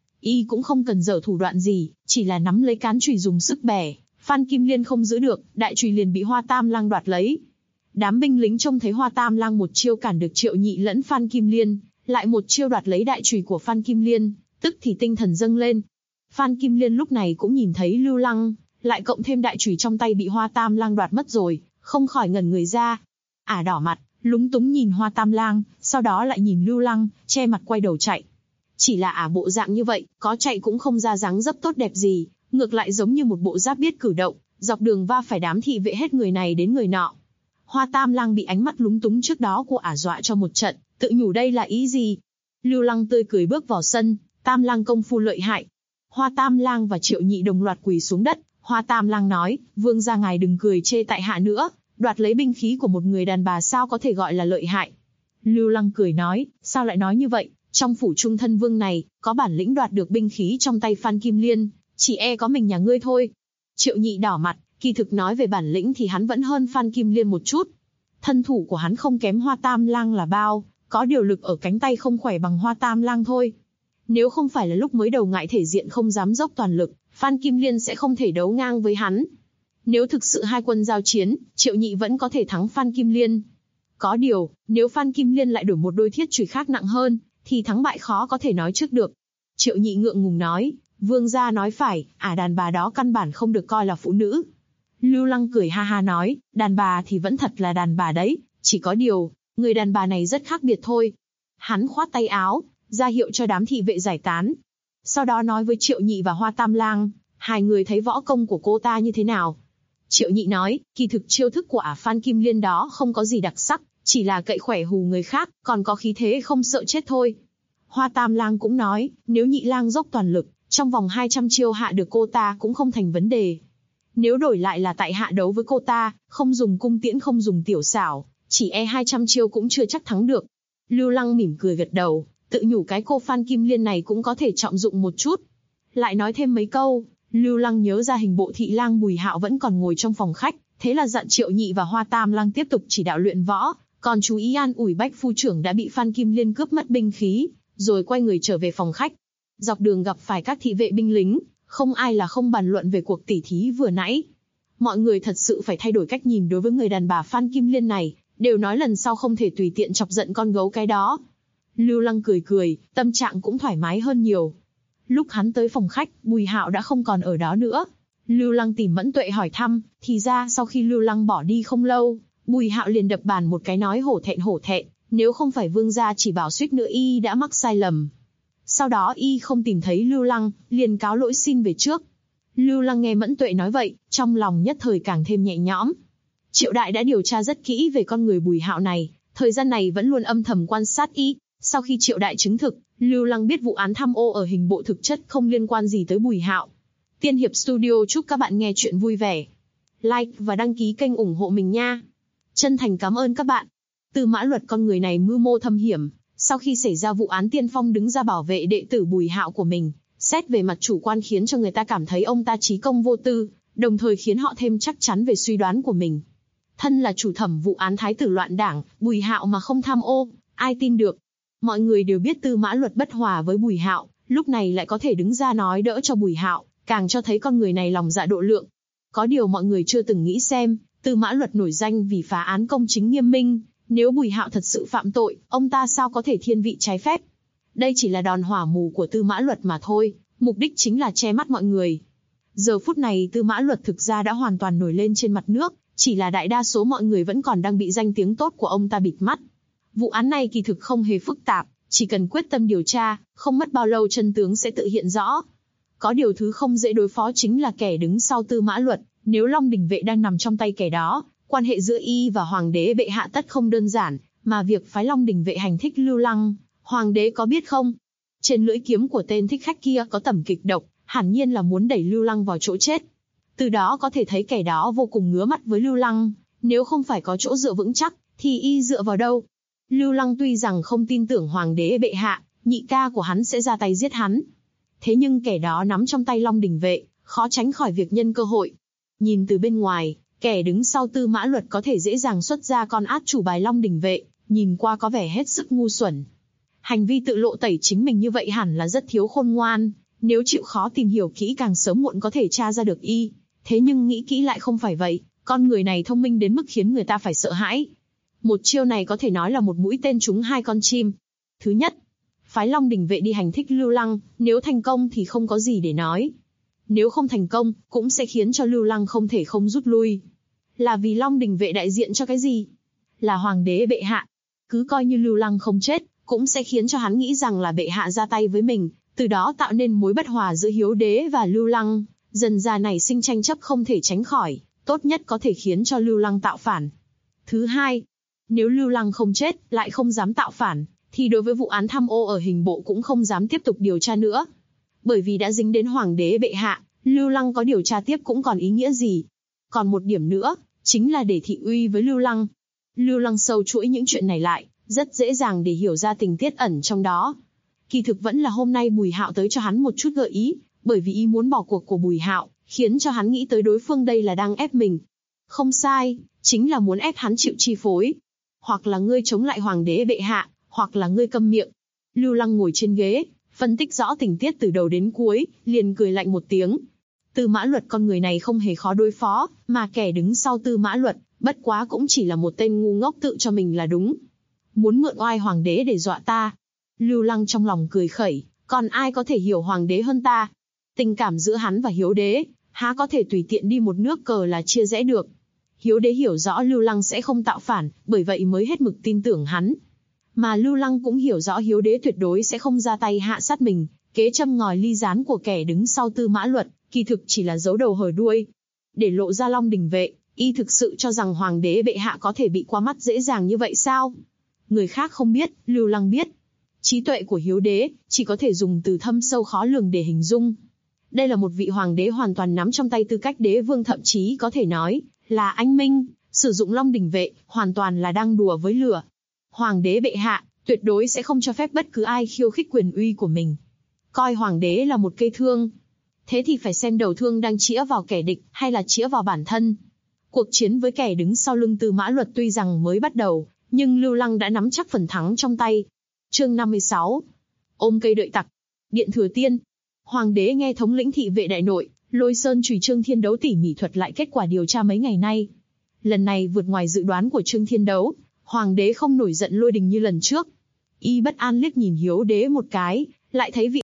Y cũng không cần dở thủ đoạn gì, chỉ là nắm lấy cán chùy dùng sức bẻ, Phan Kim Liên không giữ được, đại chùy liền bị Hoa Tam Lang đoạt lấy. Đám binh lính trông thấy Hoa Tam Lang một chiêu cản được Triệu Nhị lẫn Phan Kim Liên, lại một chiêu đoạt lấy đại chùy của Phan Kim Liên, tức thì tinh thần dâng lên. Phan Kim Liên lúc này cũng nhìn thấy Lưu Lăng, lại cộng thêm đại chùy trong tay bị Hoa Tam Lang đoạt mất rồi, không khỏi ngẩn người ra. Đỏ mặt, lúng túng nhìn Hoa Tam Lang, sau đó lại nhìn Lưu Lăng, che mặt quay đầu chạy. Chỉ là bộ dạng như vậy, có chạy cũng không ra dáng dấp tốt đẹp gì, ngược lại giống như một bộ giáp biết cử động, dọc đường va phải đám thị vệ hết người này đến người nọ. Hoa Tam Lang bị ánh mắt lúng túng trước đó của dọa cho một trận, tự nhủ đây là ý gì. Lưu Lăng tươi cười bước vào sân, Tam Lang công phu lợi hại. Hoa Tam Lang và Triệu Nhị đồng loạt quỳ xuống đất. Hoa Tam Lang nói, vương gia ngài đừng cười chê tại hạ nữa, đoạt lấy binh khí của một người đàn bà sao có thể gọi là lợi hại. Lưu Lăng cười nói, sao lại nói như vậy, trong phủ trung thân vương này, có bản lĩnh đoạt được binh khí trong tay Phan Kim Liên, chỉ e có mình nhà ngươi thôi. Triệu Nhị đỏ mặt, kỳ thực nói về bản lĩnh thì hắn vẫn hơn Phan Kim Liên một chút. Thân thủ của hắn không kém Hoa Tam Lang là bao, có điều lực ở cánh tay không khỏe bằng Hoa Tam Lang thôi. Nếu không phải là lúc mới đầu ngại thể diện không dám dốc toàn lực, Phan Kim Liên sẽ không thể đấu ngang với hắn. Nếu thực sự hai quân giao chiến, Triệu Nhị vẫn có thể thắng Phan Kim Liên. Có điều, nếu Phan Kim Liên lại đổi một đôi thiết chùy khác nặng hơn, thì thắng bại khó có thể nói trước được. Triệu Nhị ngượng ngùng nói, vương gia nói phải, đàn bà đó căn bản không được coi là phụ nữ. Lưu Lăng cười ha ha nói, đàn bà thì vẫn thật là đàn bà đấy, chỉ có điều, người đàn bà này rất khác biệt thôi. Hắn khoát tay áo, ra hiệu cho đám thị vệ giải tán. Sau đó nói với Triệu Nhị và Hoa Tam Lang, hai người thấy võ công của cô ta như thế nào? Triệu Nhị nói, kỳ thực chiêu thức của Phan Kim Liên đó không có gì đặc sắc, chỉ là cậy khỏe hù người khác, còn có khí thế không sợ chết thôi. Hoa Tam Lang cũng nói, nếu Nhị Lang dốc toàn lực, trong vòng 200 chiêu hạ được cô ta cũng không thành vấn đề. Nếu đổi lại là tại hạ đấu với cô ta, không dùng cung tiễn không dùng tiểu xảo, chỉ e 200 chiêu cũng chưa chắc thắng được. Lưu Lăng mỉm cười gật đầu, tự nhủ cái cô Phan Kim Liên này cũng có thể trọng dụng một chút. Lại nói thêm mấy câu, Lưu Lăng nhớ ra hình bộ thị lang Bùi Hạo vẫn còn ngồi trong phòng khách, thế là dặn Triệu Nhị và Hoa Tam Lang tiếp tục chỉ đạo luyện võ, còn chú ý an ủi bách phu trưởng đã bị Phan Kim Liên cướp mất binh khí, rồi quay người trở về phòng khách. Dọc đường gặp phải các thị vệ binh lính, không ai là không bàn luận về cuộc tỉ thí vừa nãy. Mọi người thật sự phải thay đổi cách nhìn đối với người đàn bà Phan Kim Liên này, đều nói lần sau không thể tùy tiện chọc giận con gấu cái đó. Lưu Lăng cười cười, tâm trạng cũng thoải mái hơn nhiều. Lúc hắn tới phòng khách, Bùi Hạo đã không còn ở đó nữa. Lưu Lăng tìm Mẫn Tuệ hỏi thăm, thì ra sau khi Lưu Lăng bỏ đi không lâu, Bùi Hạo liền đập bàn một cái nói hổ thẹn, Nếu không phải vương gia chỉ bảo suýt nữa y đã mắc sai lầm. Sau đó y không tìm thấy Lưu Lăng, liền cáo lỗi xin về trước. Lưu Lăng nghe Mẫn Tuệ nói vậy, trong lòng nhất thời càng thêm nhẹ nhõm. Triệu Đại đã điều tra rất kỹ về con người Bùi Hạo này, thời gian này vẫn luôn âm thầm quan sát y. Sau khi Triệu Đại chứng thực, Lưu Lăng biết vụ án tham ô ở hình bộ thực chất không liên quan gì tới Bùi Hạo. Tiên Hiệp Studio chúc các bạn nghe chuyện vui vẻ. Like và đăng ký kênh ủng hộ mình nha. Chân thành cảm ơn các bạn. Tư Mã Luật con người này mưu mô thâm hiểm, sau khi xảy ra vụ án tiên phong đứng ra bảo vệ đệ tử Bùi Hạo của mình, xét về mặt chủ quan khiến cho người ta cảm thấy ông ta trí công vô tư, đồng thời khiến họ thêm chắc chắn về suy đoán của mình. Thân là chủ thẩm vụ án thái tử loạn đảng, Bùi Hạo mà không tham ô, ai tin được? Mọi người đều biết Tư Mã Luật bất hòa với Bùi Hạo, lúc này lại có thể đứng ra nói đỡ cho Bùi Hạo, càng cho thấy con người này lòng dạ độ lượng. Có điều mọi người chưa từng nghĩ xem, Tư Mã Luật nổi danh vì phá án công chính nghiêm minh, nếu Bùi Hạo thật sự phạm tội, ông ta sao có thể thiên vị trái phép? Đây chỉ là đòn hỏa mù của Tư Mã Luật mà thôi, mục đích chính là che mắt mọi người. Giờ phút này Tư Mã Luật thực ra đã hoàn toàn nổi lên trên mặt nước, chỉ là đại đa số mọi người vẫn còn đang bị danh tiếng tốt của ông ta bịt mắt. Vụ án này kỳ thực không hề phức tạp, chỉ cần quyết tâm điều tra, không mất bao lâu chân tướng sẽ tự hiện rõ. Có điều thứ không dễ đối phó chính là kẻ đứng sau Tư Mã Luật, nếu Long Đình Vệ đang nằm trong tay kẻ đó, quan hệ giữa y và Hoàng đế bệ hạ tất không đơn giản, mà việc phái Long Đình Vệ hành thích Lưu Lăng, Hoàng đế có biết không? Trên lưỡi kiếm của tên thích khách kia có tẩm kịch độc, hẳn nhiên là muốn đẩy Lưu Lăng vào chỗ chết. Từ đó có thể thấy kẻ đó vô cùng ngứa mắt với Lưu Lăng, nếu không phải có chỗ dựa vững chắc, thì y dựa vào đâu? Lưu Lăng tuy rằng không tin tưởng Hoàng đế bệ hạ, nhị ca của hắn sẽ ra tay giết hắn. Thế nhưng kẻ đó nắm trong tay Long Đình Vệ, khó tránh khỏi việc nhân cơ hội. Nhìn từ bên ngoài, kẻ đứng sau Tư Mã Luật có thể dễ dàng xuất ra con át chủ bài Long Đình Vệ, nhìn qua có vẻ hết sức ngu xuẩn. Hành vi tự lộ tẩy chính mình như vậy hẳn là rất thiếu khôn ngoan, nếu chịu khó tìm hiểu kỹ càng sớm muộn có thể tra ra được y. Thế nhưng nghĩ kỹ lại không phải vậy, con người này thông minh đến mức khiến người ta phải sợ hãi. Một chiêu này có thể nói là một mũi tên trúng hai con chim. Thứ nhất, phái Long Đình Vệ đi hành thích Lưu Lăng, nếu thành công thì không có gì để nói. Nếu không thành công, cũng sẽ khiến cho Lưu Lăng không thể không rút lui. Là vì Long Đình Vệ đại diện cho cái gì? Là Hoàng đế bệ hạ. Cứ coi như Lưu Lăng không chết, cũng sẽ khiến cho hắn nghĩ rằng là bệ hạ ra tay với mình, từ đó tạo nên mối bất hòa giữa Hiếu đế và Lưu Lăng, dần ra nảy sinh tranh chấp không thể tránh khỏi, tốt nhất có thể khiến cho Lưu Lăng tạo phản. Thứ hai, nếu Lưu Lăng không chết, lại không dám tạo phản, thì đối với vụ án tham ô ở hình bộ cũng không dám tiếp tục điều tra nữa. Bởi vì đã dính đến Hoàng đế bệ hạ, Lưu Lăng có điều tra tiếp cũng còn ý nghĩa gì. Còn một điểm nữa, chính là để thị uy với Lưu Lăng. Lưu Lăng sâu chuỗi những chuyện này lại, rất dễ dàng để hiểu ra tình tiết ẩn trong đó. Kỳ thực vẫn là hôm nay Bùi Hạo tới cho hắn một chút gợi ý, bởi vì ý muốn bỏ cuộc của Bùi Hạo, khiến cho hắn nghĩ tới đối phương đây là đang ép mình. Không sai, chính là muốn ép hắn chịu chi phối. Hoặc là ngươi chống lại Hoàng đế bệ hạ, hoặc là ngươi câm miệng. Lưu Lăng ngồi trên ghế, phân tích rõ tình tiết từ đầu đến cuối, liền cười lạnh một tiếng. Tư Mã Luật con người này không hề khó đối phó, mà kẻ đứng sau Tư Mã Luật, bất quá cũng chỉ là một tên ngu ngốc tự cho mình là đúng. Muốn mượn oai Hoàng đế để dọa ta. Lưu Lăng trong lòng cười khẩy, còn ai có thể hiểu Hoàng đế hơn ta? Tình cảm giữa hắn và Hiếu đế, há có thể tùy tiện đi một nước cờ là chia rẽ được. Hiếu đế hiểu rõ Lưu Lăng sẽ không tạo phản, bởi vậy mới hết mực tin tưởng hắn. Mà Lưu Lăng cũng hiểu rõ Hiếu đế tuyệt đối sẽ không ra tay hạ sát mình, kế châm ngòi ly gián của kẻ đứng sau Tư Mã Luật, kỳ thực chỉ là giấu đầu hở đuôi. Để lộ ra Long Đình Vệ, y thực sự cho rằng Hoàng đế bệ hạ có thể bị qua mắt dễ dàng như vậy sao? Người khác không biết, Lưu Lăng biết. Trí tuệ của Hiếu đế, chỉ có thể dùng từ thâm sâu khó lường để hình dung. Đây là một vị Hoàng đế hoàn toàn nắm trong tay tư cách đế vương, thậm chí có thể nói là anh minh, sử dụng Long Đình Vệ, hoàn toàn là đang đùa với lửa. Hoàng đế bệ hạ, tuyệt đối sẽ không cho phép bất cứ ai khiêu khích quyền uy của mình. Coi Hoàng đế là một cây thương. Thế thì phải xem đầu thương đang chĩa vào kẻ địch, hay là chĩa vào bản thân. Cuộc chiến với kẻ đứng sau lưng Tư Mã Luật tuy rằng mới bắt đầu, nhưng Lưu Lăng đã nắm chắc phần thắng trong tay. Chương 56. Ôm cây đợi tặc. Điện Thừa Tiên. Hoàng đế nghe thống lĩnh thị vệ đại nội, Lôi Sơn Chùy Trương Thiên Đấu tỉ mỉ thuật lại kết quả điều tra mấy ngày nay. Lần này vượt ngoài dự đoán của Trương Thiên Đấu, Hoàng đế không nổi giận lôi đình như lần trước. Y bất an liếc nhìn Hiếu đế một cái, lại thấy vị.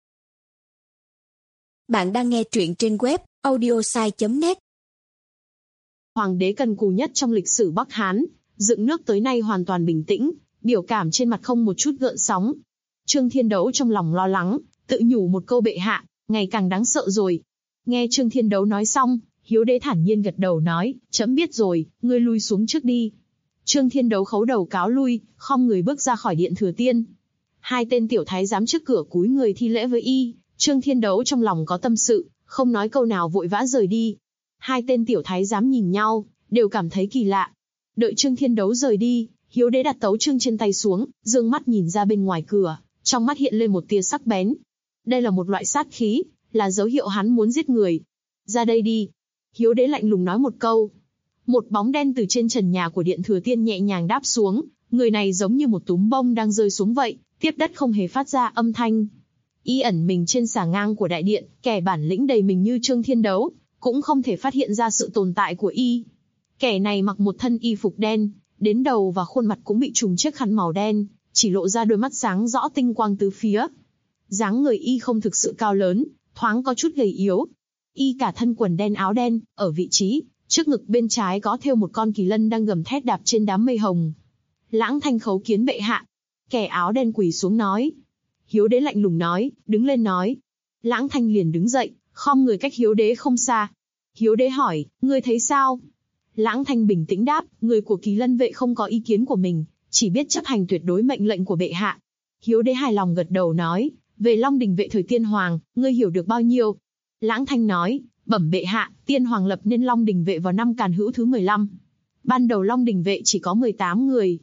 Bạn đang nghe truyện trên web audiosai.net. Hoàng đế cần cù nhất trong lịch sử Bắc Hán, dựng nước tới nay hoàn toàn bình tĩnh, biểu cảm trên mặt không một chút gợn sóng. Trương Thiên Đấu trong lòng lo lắng, tự nhủ một câu bệ hạ, ngày càng đáng sợ rồi. Nghe Trương Thiên Đấu nói xong, Hiếu Đế thản nhiên gật đầu nói, trẫm biết rồi, ngươi lui xuống trước đi. Trương Thiên Đấu khấu đầu cáo lui, khom người bước ra khỏi điện Thừa Tiên. Hai tên tiểu thái giám trước cửa cúi người thi lễ với y, Trương Thiên Đấu trong lòng có tâm sự, không nói câu nào vội vã rời đi. Hai tên tiểu thái giám nhìn nhau, đều cảm thấy kỳ lạ. Đợi Trương Thiên Đấu rời đi, Hiếu Đế đặt tấu chương trên tay xuống, dương mắt nhìn ra bên ngoài cửa, trong mắt hiện lên một tia sắc bén. Đây là một loại sát khí, là dấu hiệu hắn muốn giết người. Ra đây đi. Hiếu Đế lạnh lùng nói một câu. Một bóng đen từ trên trần nhà của điện Thừa Tiên nhẹ nhàng đáp xuống, người này giống như một túm bông đang rơi xuống vậy, tiếp đất không hề phát ra âm thanh. Y ẩn mình trên xà ngang của đại điện, kẻ bản lĩnh đầy mình như Trương Thiên Đấu, cũng không thể phát hiện ra sự tồn tại của y. Kẻ này mặc một thân y phục đen, đến đầu và khuôn mặt cũng bị trùm chiếc khăn màu đen, chỉ lộ ra đôi mắt sáng rõ tinh quang tứ phía. Dáng người y không thực sự cao lớn, thoáng có chút gầy yếu. Y cả thân quần đen áo đen, ở vị trí trước ngực bên trái có thêu một con kỳ lân đang gầm thét đạp trên đám mây hồng. Lãng Thanh khấu kiến bệ hạ. Kẻ áo đen quỳ xuống nói. Hiếu Đế lạnh lùng nói, đứng lên nói. Lãng Thanh liền đứng dậy, khom người cách Hiếu Đế không xa. Hiếu Đế hỏi, ngươi thấy sao? Lãng Thanh bình tĩnh đáp, người của Kỳ Lân vệ không có ý kiến của mình, chỉ biết chấp hành tuyệt đối mệnh lệnh của bệ hạ. Hiếu Đế hài lòng gật đầu nói, về Long Đình vệ thời Tiên Hoàng, ngươi hiểu được bao nhiêu? Lãng Thanh nói, bẩm bệ hạ, Tiên Hoàng lập nên Long Đình vệ vào năm Càn Hữu thứ 15. Ban đầu Long Đình vệ chỉ có 18 người.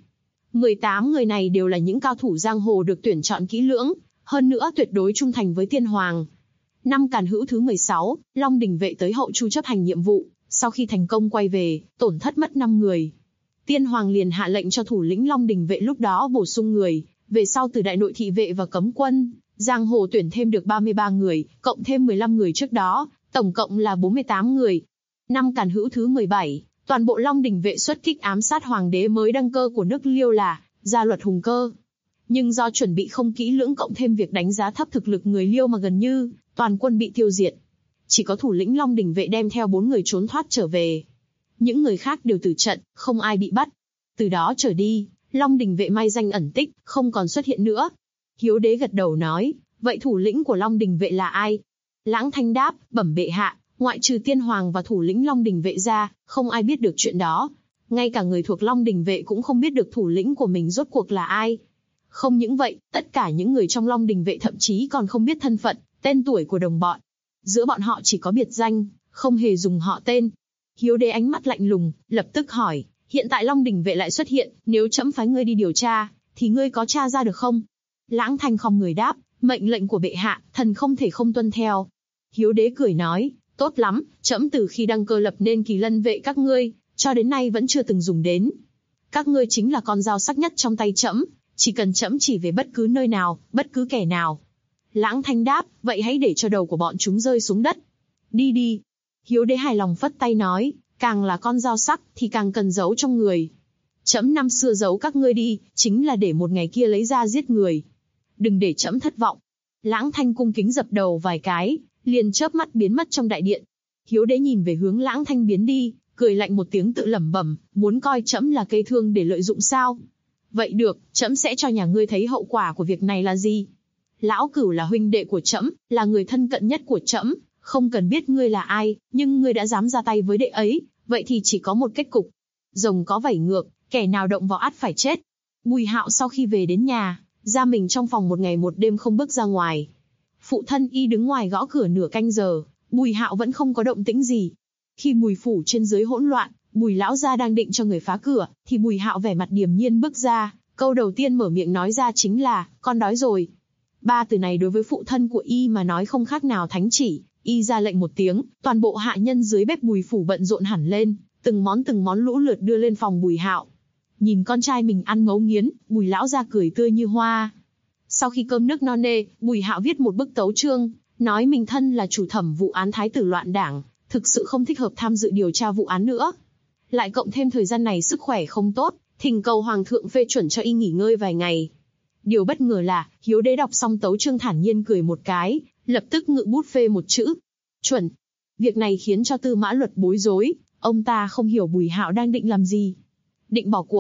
18 người này đều là những cao thủ giang hồ được tuyển chọn kỹ lưỡng, hơn nữa tuyệt đối trung thành với Tiên Hoàng. Năm Càn Hữu thứ 16, Long Đình vệ tới Hậu Chu chấp hành nhiệm vụ, sau khi thành công quay về, tổn thất mất 5 người. Tiên Hoàng liền hạ lệnh cho thủ lĩnh Long Đình vệ lúc đó bổ sung người, về sau từ đại nội thị vệ và cấm quân, giang hồ tuyển thêm được 33 người, cộng thêm 15 người trước đó, tổng cộng là 48 người. Năm Càn Hữu thứ 17, toàn bộ Long Đình vệ xuất kích ám sát hoàng đế mới đăng cơ của nước Liêu là Gia Luật Hùng Cơ. Nhưng do chuẩn bị không kỹ lưỡng cộng thêm việc đánh giá thấp thực lực người Liêu mà gần như toàn quân bị tiêu diệt. Chỉ có thủ lĩnh Long Đình vệ đem theo 4 người trốn thoát trở về. Những người khác đều tử trận, không ai bị bắt. Từ đó trở đi, Long Đình vệ mai danh ẩn tích, không còn xuất hiện nữa. Hiếu Đế gật đầu nói, vậy thủ lĩnh của Long Đình vệ là ai? Lãng Thanh đáp, bẩm bệ hạ, ngoại trừ Tiên Hoàng và thủ lĩnh Long Đình vệ ra, không ai biết được chuyện đó. Ngay cả người thuộc Long Đình vệ cũng không biết được thủ lĩnh của mình rốt cuộc là ai. Không những vậy, tất cả những người trong Long Đình vệ thậm chí còn không biết thân phận, tên tuổi của đồng bọn. Giữa bọn họ chỉ có biệt danh, không hề dùng họ tên. Hiếu Đế ánh mắt lạnh lùng, lập tức hỏi, hiện tại Long Đình vệ lại xuất hiện, nếu trẫm phái ngươi đi điều tra, thì ngươi có tra ra được không? Lãng Thanh không người đáp, mệnh lệnh của bệ hạ, thần không thể không tuân theo. Hiếu Đế cười nói, tốt lắm, trẫm từ khi đăng cơ lập nên Kỳ Lân vệ các ngươi, cho đến nay vẫn chưa từng dùng đến. Các ngươi chính là con dao sắc nhất trong tay trẫm, chỉ cần trẫm chỉ về bất cứ nơi nào, bất cứ kẻ nào. Lãng Thanh đáp, vậy hãy để cho đầu của bọn chúng rơi xuống đất. Đi đi. Hiếu Đế hài lòng phất tay nói, càng là con dao sắc thì càng cần giấu trong người. Trẫm năm xưa giấu các ngươi đi, chính là để một ngày kia lấy ra giết người. Đừng để trẫm thất vọng. Lãng Thanh cung kính dập đầu vài cái, liền chớp mắt biến mất trong đại điện. Hiếu Đế nhìn về hướng Lãng Thanh biến đi, cười lạnh một tiếng tự lẩm bẩm, muốn coi trẫm là cây thương để lợi dụng sao? Vậy được, trẫm sẽ cho nhà ngươi thấy hậu quả của việc này là gì. Lão Cửu là huynh đệ của trẫm, là người thân cận nhất của trẫm, không cần biết ngươi là ai, nhưng ngươi đã dám ra tay với đệ ấy, vậy thì chỉ có một kết cục. Rồng có vảy ngược, kẻ nào động vào ắt phải chết. Bùi Hạo sau khi về đến nhà, ra mình trong phòng một ngày một đêm không bước ra ngoài. Phụ thân y đứng ngoài gõ cửa nửa canh giờ, Bùi Hạo vẫn không có động tĩnh gì. Khi Bùi phủ trên dưới hỗn loạn, Bùi lão gia đang định cho người phá cửa, thì Bùi Hạo vẻ mặt điềm nhiên bước ra, câu đầu tiên mở miệng nói ra chính là, con đói rồi. Ba từ này đối với phụ thân của y mà nói không khác nào thánh chỉ, y ra lệnh một tiếng, toàn bộ hạ nhân dưới bếp Bùi phủ bận rộn hẳn lên, từng món lũ lượt đưa lên phòng Bùi Hạo. Nhìn con trai mình ăn ngấu nghiến, Bùi lão gia cười tươi như hoa. Sau khi cơm nước no nê, Bùi Hạo viết một bức tấu chương, nói mình thân là chủ thẩm vụ án thái tử loạn đảng, thực sự không thích hợp tham dự điều tra vụ án nữa. Lại cộng thêm thời gian này sức khỏe không tốt, thỉnh cầu hoàng thượng phê chuẩn cho y nghỉ ngơi vài ngày. Điều bất ngờ là, Hiếu Đế đọc xong tấu chương thản nhiên cười một cái, lập tức ngự bút phê một chữ. Chuẩn. Việc này khiến cho Tư Mã Luật bối rối, ông ta không hiểu Bùi Hạo đang định làm gì. Định bỏ cuộc.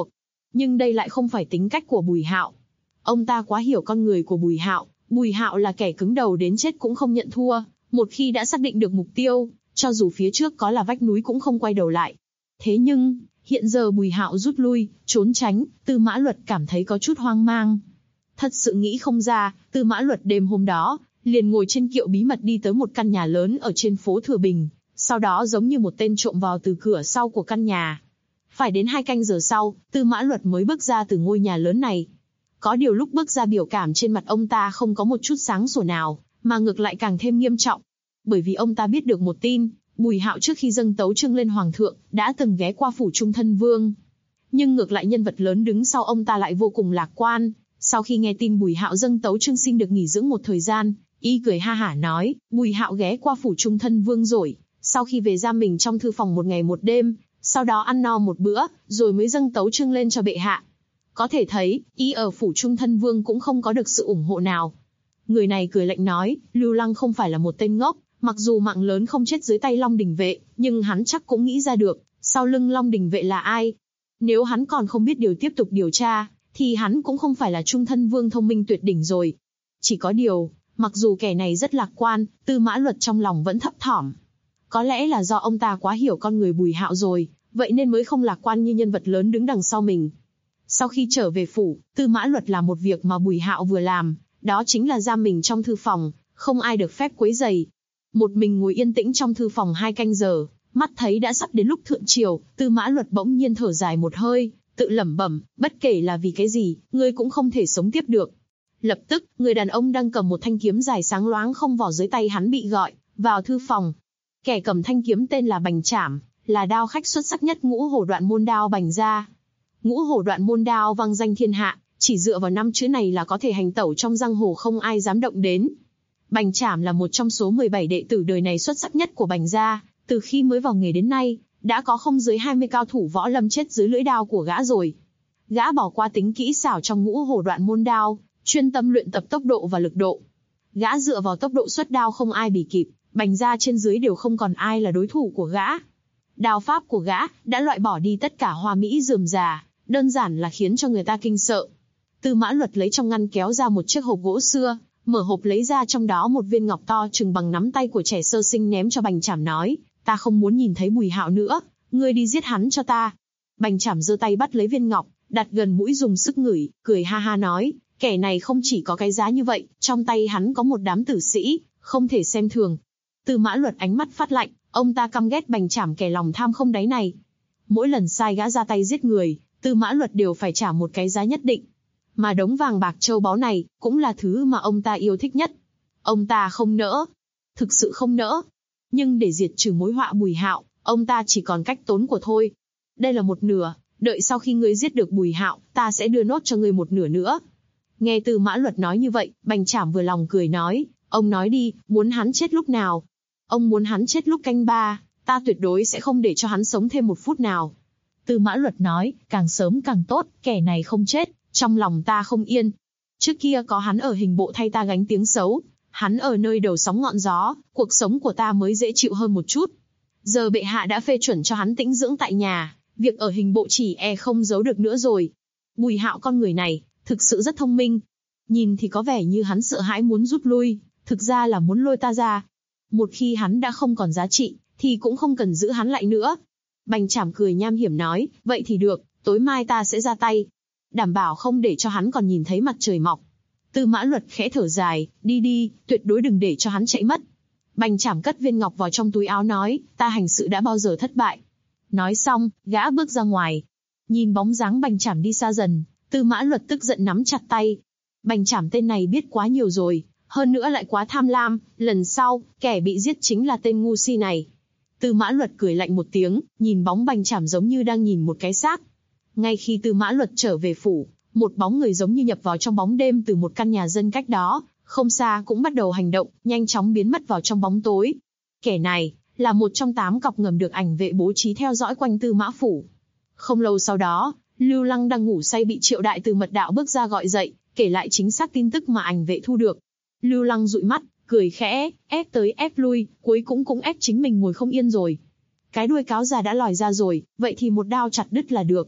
nhưng đây lại không phải tính cách của Bùi Hạo. Ông ta quá hiểu con người của Bùi Hạo. Bùi Hạo là kẻ cứng đầu đến chết cũng không nhận thua, một khi đã xác định được mục tiêu, cho dù phía trước có là vách núi cũng không quay đầu lại. Thế nhưng, hiện giờ Bùi Hạo rút lui, trốn tránh, Tư Mã Luật cảm thấy có chút hoang mang. Thật sự nghĩ không ra, Tư Mã Luật đêm hôm đó, liền ngồi trên kiệu bí mật đi tới một căn nhà lớn ở trên phố Thừa Bình, sau đó giống như một tên trộm vào từ cửa sau của căn nhà. Phải đến 2 canh giờ sau, Tư Mã Luật mới bước ra từ ngôi nhà lớn này. Có điều lúc bước ra biểu cảm trên mặt ông ta không có một chút sáng sủa nào, mà ngược lại càng thêm nghiêm trọng. Bởi vì ông ta biết được một tin, Bùi Hạo trước khi dâng tấu chương lên Hoàng thượng, đã từng ghé qua phủ Trung Thân Vương. Nhưng ngược lại nhân vật lớn đứng sau ông ta lại vô cùng lạc quan. Sau khi nghe tin Bùi Hạo dâng tấu chương xin được nghỉ dưỡng một thời gian, y cười ha hả nói, Bùi Hạo ghé qua phủ Trung Thân Vương rồi, sau khi về giam mình trong thư phòng 1 ngày 1 đêm, sau đó ăn no một bữa, rồi mới dâng tấu chương lên cho bệ hạ. Có thể thấy, y ở phủ Trung Thân Vương cũng không có được sự ủng hộ nào. Người này cười lạnh nói, Lưu Lăng không phải là một tên ngốc, mặc dù mạng lớn không chết dưới tay Long Đình Vệ, nhưng hắn chắc cũng nghĩ ra được, sau lưng Long Đình Vệ là ai. Nếu hắn còn không biết tiếp tục điều tra, thì hắn cũng không phải là Trung Thân Vương thông minh tuyệt đỉnh rồi. Chỉ có điều, mặc dù kẻ này rất lạc quan, Tư Mã Luật trong lòng vẫn thấp thỏm. Có lẽ là do ông ta quá hiểu con người Bùi Hạo rồi, vậy nên mới không lạc quan như nhân vật lớn đứng đằng sau mình. Sau khi trở về phủ, Tư Mã Luật làm một việc mà Bùi Hạo vừa làm, đó chính là giam mình trong thư phòng, không ai được phép quấy rầy. Một mình ngồi yên tĩnh trong thư phòng 2 canh giờ, mắt thấy đã sắp đến lúc thượng triều, Tư Mã Luật bỗng nhiên thở dài một hơi, tự lẩm bẩm, bất kể là vì cái gì, ngươi cũng không thể sống tiếp được. Lập tức, người đàn ông đang cầm một thanh kiếm dài sáng loáng không vỏ dưới tay hắn bị gọi vào thư phòng. Kẻ cầm thanh kiếm tên là Bành Trảm, là đao khách xuất sắc nhất Ngũ Hổ Đoạn Môn Đao Bành gia. Ngũ Hổ Đoạn Môn Đao vang danh thiên hạ, chỉ dựa vào 5 chữ này là có thể hành tẩu trong giang hồ không ai dám động đến. Bành Trảm là một trong số 17 đệ tử đời này xuất sắc nhất của Bành gia, từ khi mới vào nghề đến nay, đã có không dưới 20 cao thủ võ lâm chết dưới lưỡi đao của gã rồi. Gã bỏ qua tính kỹ xảo trong Ngũ Hổ Đoạn Môn Đao, chuyên tâm luyện tập tốc độ và lực độ. Gã dựa vào tốc độ xuất đao không ai bì kịp, Bành gia trên dưới đều không còn ai là đối thủ của gã. Đao pháp của gã đã loại bỏ đi tất cả hoa mỹ rườm rà, đơn giản là khiến cho người ta kinh sợ. Tư Mã Luật lấy trong ngăn kéo ra một chiếc hộp gỗ xưa, mở hộp lấy ra trong đó một viên ngọc to chừng bằng nắm tay của trẻ sơ sinh ném cho Bành Trảm nói, ta không muốn nhìn thấy Bùi Hạo nữa, ngươi đi giết hắn cho ta. Bành Trảm giơ tay bắt lấy viên ngọc, đặt gần mũi dùng sức ngửi, cười ha ha nói, kẻ này không chỉ có cái giá như vậy, trong tay hắn có một đám tử sĩ, không thể xem thường. Tư Mã Luật ánh mắt phát lạnh, ông ta căm ghét Bành Trảm kẻ lòng tham không đáy này. Mỗi lần sai gã ra tay giết người, Tư Mã Luật đều phải trả một cái giá nhất định. Mà đống vàng bạc châu báu này, cũng là thứ mà ông ta yêu thích nhất. Ông ta không nỡ. Thực sự không nỡ. Nhưng để diệt trừ mối họa Bùi Hạo, ông ta chỉ còn cách tốn của thôi. Đây là một nửa, đợi sau khi ngươi giết được Bùi Hạo, ta sẽ đưa nốt cho ngươi một nửa nữa. Nghe Tư Mã Luật nói như vậy, Bành Trảm vừa lòng cười nói, ông nói đi, muốn hắn chết lúc nào? Ông muốn hắn chết lúc canh 3, ta tuyệt đối sẽ không để cho hắn sống thêm 1 phút nào. Tư Mã Luật nói, càng sớm càng tốt, kẻ này không chết, trong lòng ta không yên. Trước kia có hắn ở hình bộ thay ta gánh tiếng xấu, hắn ở nơi đầu sóng ngọn gió, cuộc sống của ta mới dễ chịu hơn một chút. Giờ bệ hạ đã phê chuẩn cho hắn tĩnh dưỡng tại nhà, việc ở hình bộ chỉ không giấu được nữa rồi. Bùi Hạo con người này, thực sự rất thông minh. Nhìn thì có vẻ như hắn sợ hãi muốn rút lui, thực ra là muốn lôi ta ra. Một khi hắn đã không còn giá trị, thì cũng không cần giữ hắn lại nữa. Bành Trảm cười nham hiểm nói, vậy thì được, tối mai ta sẽ ra tay. Đảm bảo không để cho hắn còn nhìn thấy mặt trời mọc. Tư Mã Luật khẽ thở dài, đi đi, tuyệt đối đừng để cho hắn chạy mất. Bành Trảm cất viên ngọc vào trong túi áo nói, ta hành sự đã bao giờ thất bại. Nói xong, gã bước ra ngoài. Nhìn bóng dáng Bành Trảm đi xa dần, Tư Mã Luật tức giận nắm chặt tay. Bành Trảm tên này biết quá nhiều rồi, hơn nữa lại quá tham lam, lần sau, kẻ bị giết chính là tên ngu si này. Tư Mã Luật cười lạnh một tiếng, nhìn bóng Bành Trảm giống như đang nhìn một cái xác. Ngay khi Tư Mã Luật trở về phủ, một bóng người giống như nhập vào trong bóng đêm từ một căn nhà dân cách đó, không xa cũng bắt đầu hành động, nhanh chóng biến mất vào trong bóng tối. Kẻ này là một trong 8 cọc ngầm được ảnh vệ bố trí theo dõi quanh Tư Mã phủ. Không lâu sau đó, Lưu Lăng đang ngủ say bị Triệu Đại từ mật đạo bước ra gọi dậy, kể lại chính xác tin tức mà ảnh vệ thu được. Lưu Lăng dụi mắt, cười khẽ, ép tới ép lui, cuối cũng ép chính mình ngồi không yên rồi. Cái đuôi cáo già đã lòi ra rồi, vậy thì một đao chặt đứt là được.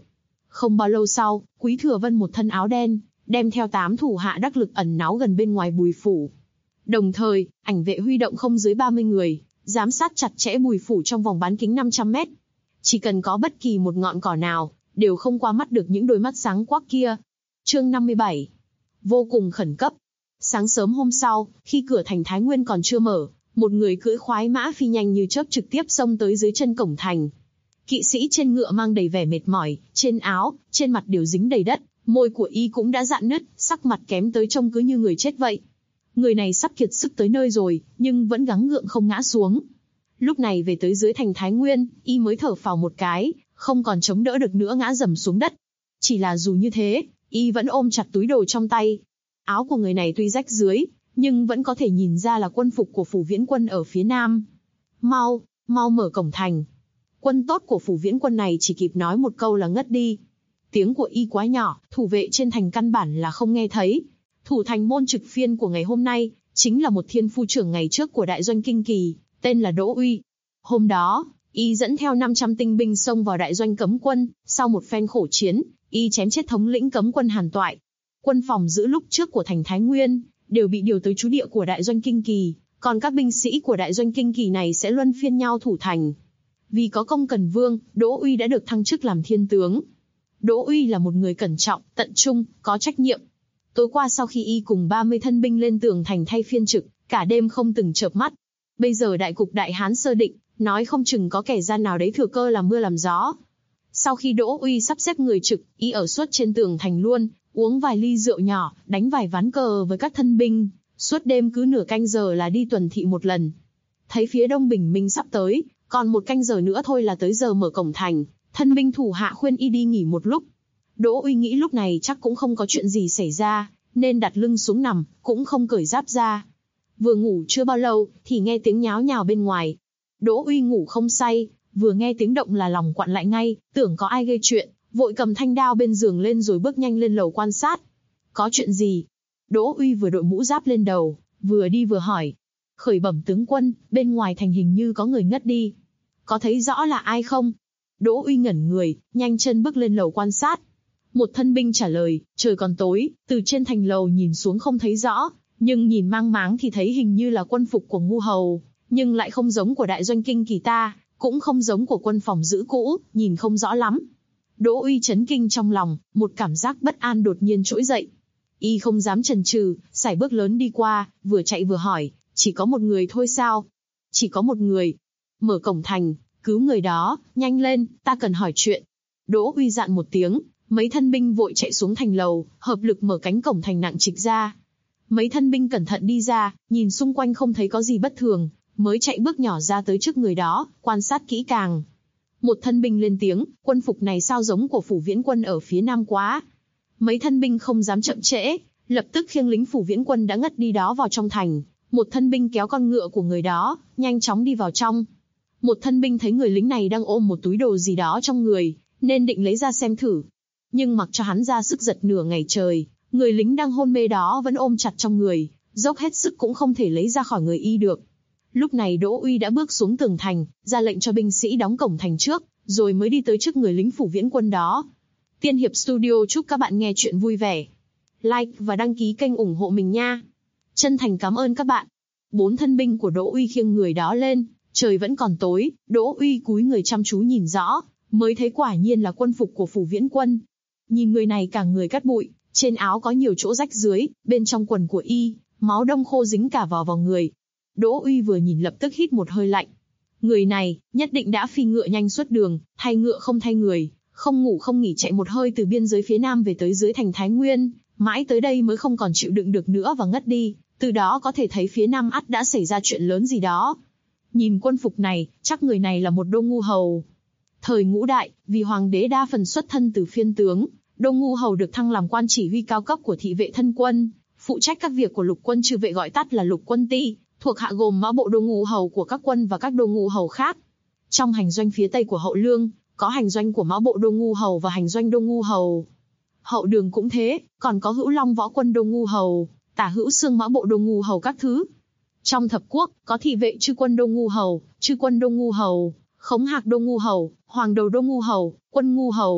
Không bao lâu sau, Quý Thừa Vân một thân áo đen, đem theo 8 thủ hạ đắc lực ẩn náu gần bên ngoài Bùi phủ. Đồng thời, ảnh vệ huy động không dưới 30 người, giám sát chặt chẽ Bùi phủ trong vòng bán kính 500 mét. Chỉ cần có bất kỳ một ngọn cỏ nào, đều không qua mắt được những đôi mắt sáng quắc kia. Chương 57. Vô cùng khẩn cấp. Sáng sớm hôm sau, khi cửa thành Thái Nguyên còn chưa mở, một người cưỡi khoái mã phi nhanh như chớp trực tiếp xông tới dưới chân cổng thành. Kỵ sĩ trên ngựa mang đầy vẻ mệt mỏi, trên áo, trên mặt đều dính đầy đất, môi của y cũng đã rạn nứt, sắc mặt kém tới trông cứ như người chết vậy. Người này sắp kiệt sức tới nơi rồi, nhưng vẫn gắng gượng không ngã xuống. Lúc này về tới dưới thành Thái Nguyên, y mới thở phào một cái, không còn chống đỡ được nữa ngã rầm xuống đất. Chỉ là dù như thế, y vẫn ôm chặt túi đồ trong tay. Áo của người này tuy rách rưới, nhưng vẫn có thể nhìn ra là quân phục của Phủ Viễn Quân ở phía nam. Mau, mau mở cổng thành. Quân tốt của Phủ Viễn Quân này chỉ kịp nói một câu là ngất đi. Tiếng của y quá nhỏ, thủ vệ trên thành căn bản là không nghe thấy. Thủ thành môn trực phiên của ngày hôm nay, chính là một thiên phu trưởng ngày trước của đại doanh Kinh Kỳ, tên là Đỗ Uy. Hôm đó, y dẫn theo 500 tinh binh xông vào đại doanh cấm quân, sau một phen khổ chiến, y chém chết thống lĩnh cấm quân Hàn Toại. Quân phòng giữ lúc trước của thành Thái Nguyên, đều bị điều tới trú địa của đại doanh Kinh Kỳ, còn các binh sĩ của đại doanh Kinh Kỳ này sẽ luân phiên nhau thủ thành. Vì có công cần vương, Đỗ Uy đã được thăng chức làm thiên tướng. Đỗ Uy là một người cẩn trọng, tận trung, có trách nhiệm. Tối qua sau khi y cùng 30 thân binh lên tường thành thay phiên trực, cả đêm không từng chợp mắt. Bây giờ đại cục Đại Hán sơ định, nói không chừng có kẻ gian nào đấy thừa cơ làm mưa làm gió. Sau khi Đỗ Uy sắp xếp người trực, y ở suốt trên tường thành luôn, uống vài ly rượu nhỏ, đánh vài ván cờ với các thân binh, suốt đêm cứ nửa canh giờ là đi tuần thị một lần. Thấy phía đông bình minh sắp tới, còn một canh giờ nữa thôi là tới giờ mở cổng thành, thân binh thủ hạ khuyên y đi nghỉ một lúc. Đỗ Uy nghĩ lúc này chắc cũng không có chuyện gì xảy ra, nên đặt lưng xuống nằm, cũng không cởi giáp ra. Vừa ngủ chưa bao lâu, thì nghe tiếng nháo nhào bên ngoài. Đỗ Uy ngủ không say, vừa nghe tiếng động là lòng quặn lại ngay, tưởng có ai gây chuyện, vội cầm thanh đao bên giường lên rồi bước nhanh lên lầu quan sát. Có chuyện gì? Đỗ Uy vừa đội mũ giáp lên đầu, vừa đi vừa hỏi. Khởi bẩm tướng quân, bên ngoài thành hình như có người ngất đi. Có thấy rõ là ai không? Đỗ Uy ngẩn người, nhanh chân bước lên lầu quan sát. Một thân binh trả lời, trời còn tối, từ trên thành lầu nhìn xuống không thấy rõ, nhưng nhìn mang máng thì thấy hình như là quân phục của Ngu Hầu, nhưng lại không giống của đại doanh Kinh Kỳ ta, cũng không giống của quân phòng giữ cũ, nhìn không rõ lắm. Đỗ Uy chấn kinh trong lòng, một cảm giác bất an đột nhiên trỗi dậy. Y không dám chần chừ, sải bước lớn đi qua, vừa chạy vừa hỏi, chỉ có một người thôi sao? Chỉ có một người. Mở cổng thành, cứu người đó, nhanh lên, ta cần hỏi chuyện. Đỗ Uy dặn một tiếng, mấy thân binh vội chạy xuống thành lầu, hợp lực mở cánh cổng thành nặng trịch ra. Mấy thân binh cẩn thận đi ra, nhìn xung quanh không thấy có gì bất thường, mới chạy bước nhỏ ra tới trước người đó, quan sát kỹ càng. Một thân binh lên tiếng, quân phục này sao giống của Phủ Viễn Quân ở phía nam quá. Mấy thân binh không dám chậm trễ, lập tức khiêng lính Phủ Viễn Quân đã ngất đi đó vào trong thành. Một thân binh kéo con ngựa của người đó, nhanh chóng đi vào trong. Một thân binh thấy người lính này đang ôm một túi đồ gì đó trong người, nên định lấy ra xem thử. Nhưng mặc cho hắn ra sức giật nửa ngày trời, người lính đang hôn mê đó vẫn ôm chặt trong người, dốc hết sức cũng không thể lấy ra khỏi người y được. Lúc này Đỗ Uy đã bước xuống tường thành, ra lệnh cho binh sĩ đóng cổng thành trước, rồi mới đi tới trước người lính Phủ Viễn Quân đó. Tiên Hiệp Studio chúc các bạn nghe chuyện vui vẻ. Like và đăng ký kênh ủng hộ mình nha. Chân thành cảm ơn các bạn. 4 thân binh của Đỗ Uy khiêng người đó lên, trời vẫn còn tối, Đỗ Uy cúi người chăm chú nhìn rõ, mới thấy quả nhiên là quân phục của Phủ Viễn Quân. Nhìn người này cả người cắt bụi, trên áo có nhiều chỗ rách rưới, bên trong quần của y, máu đông khô dính cả vào người. Đỗ Uy vừa nhìn lập tức hít một hơi lạnh. Người này, nhất định đã phi ngựa nhanh suốt đường, thay ngựa không thay người, không ngủ không nghỉ chạy một hơi từ biên giới phía nam về tới dưới thành Thái Nguyên, mãi tới đây mới không còn chịu đựng được nữa và ngất đi, từ đó có thể thấy phía nam ắt đã xảy ra chuyện lớn gì đó. Nhìn quân phục này, chắc người này là một đô ngu hầu. Thời Ngũ Đại, vì hoàng đế đa phần xuất thân từ phiên tướng, đô ngu hầu được thăng làm quan chỉ huy cao cấp của thị vệ thân quân, phụ trách các việc của lục quân trừ vệ gọi tắt là lục quân ti, thuộc hạ gồm mã bộ đô ngu hầu của các quân và các đô ngu hầu khác. Trong hành doanh phía tây của Hậu Lương, có hành doanh của mã bộ đô ngu hầu và hành doanh đô ngu hầu. Hậu Đường cũng thế, còn có Hữu Long võ quân đô ngu hầu, Tả Hữu Xương mã bộ đô ngu hầu các thứ. Trong thập quốc, có thị vệ chư quân đô ngu hầu, chư quân đô ngu hầu, khống hạc đô ngu hầu, hoàng đầu đô ngu hầu, quân ngu hầu,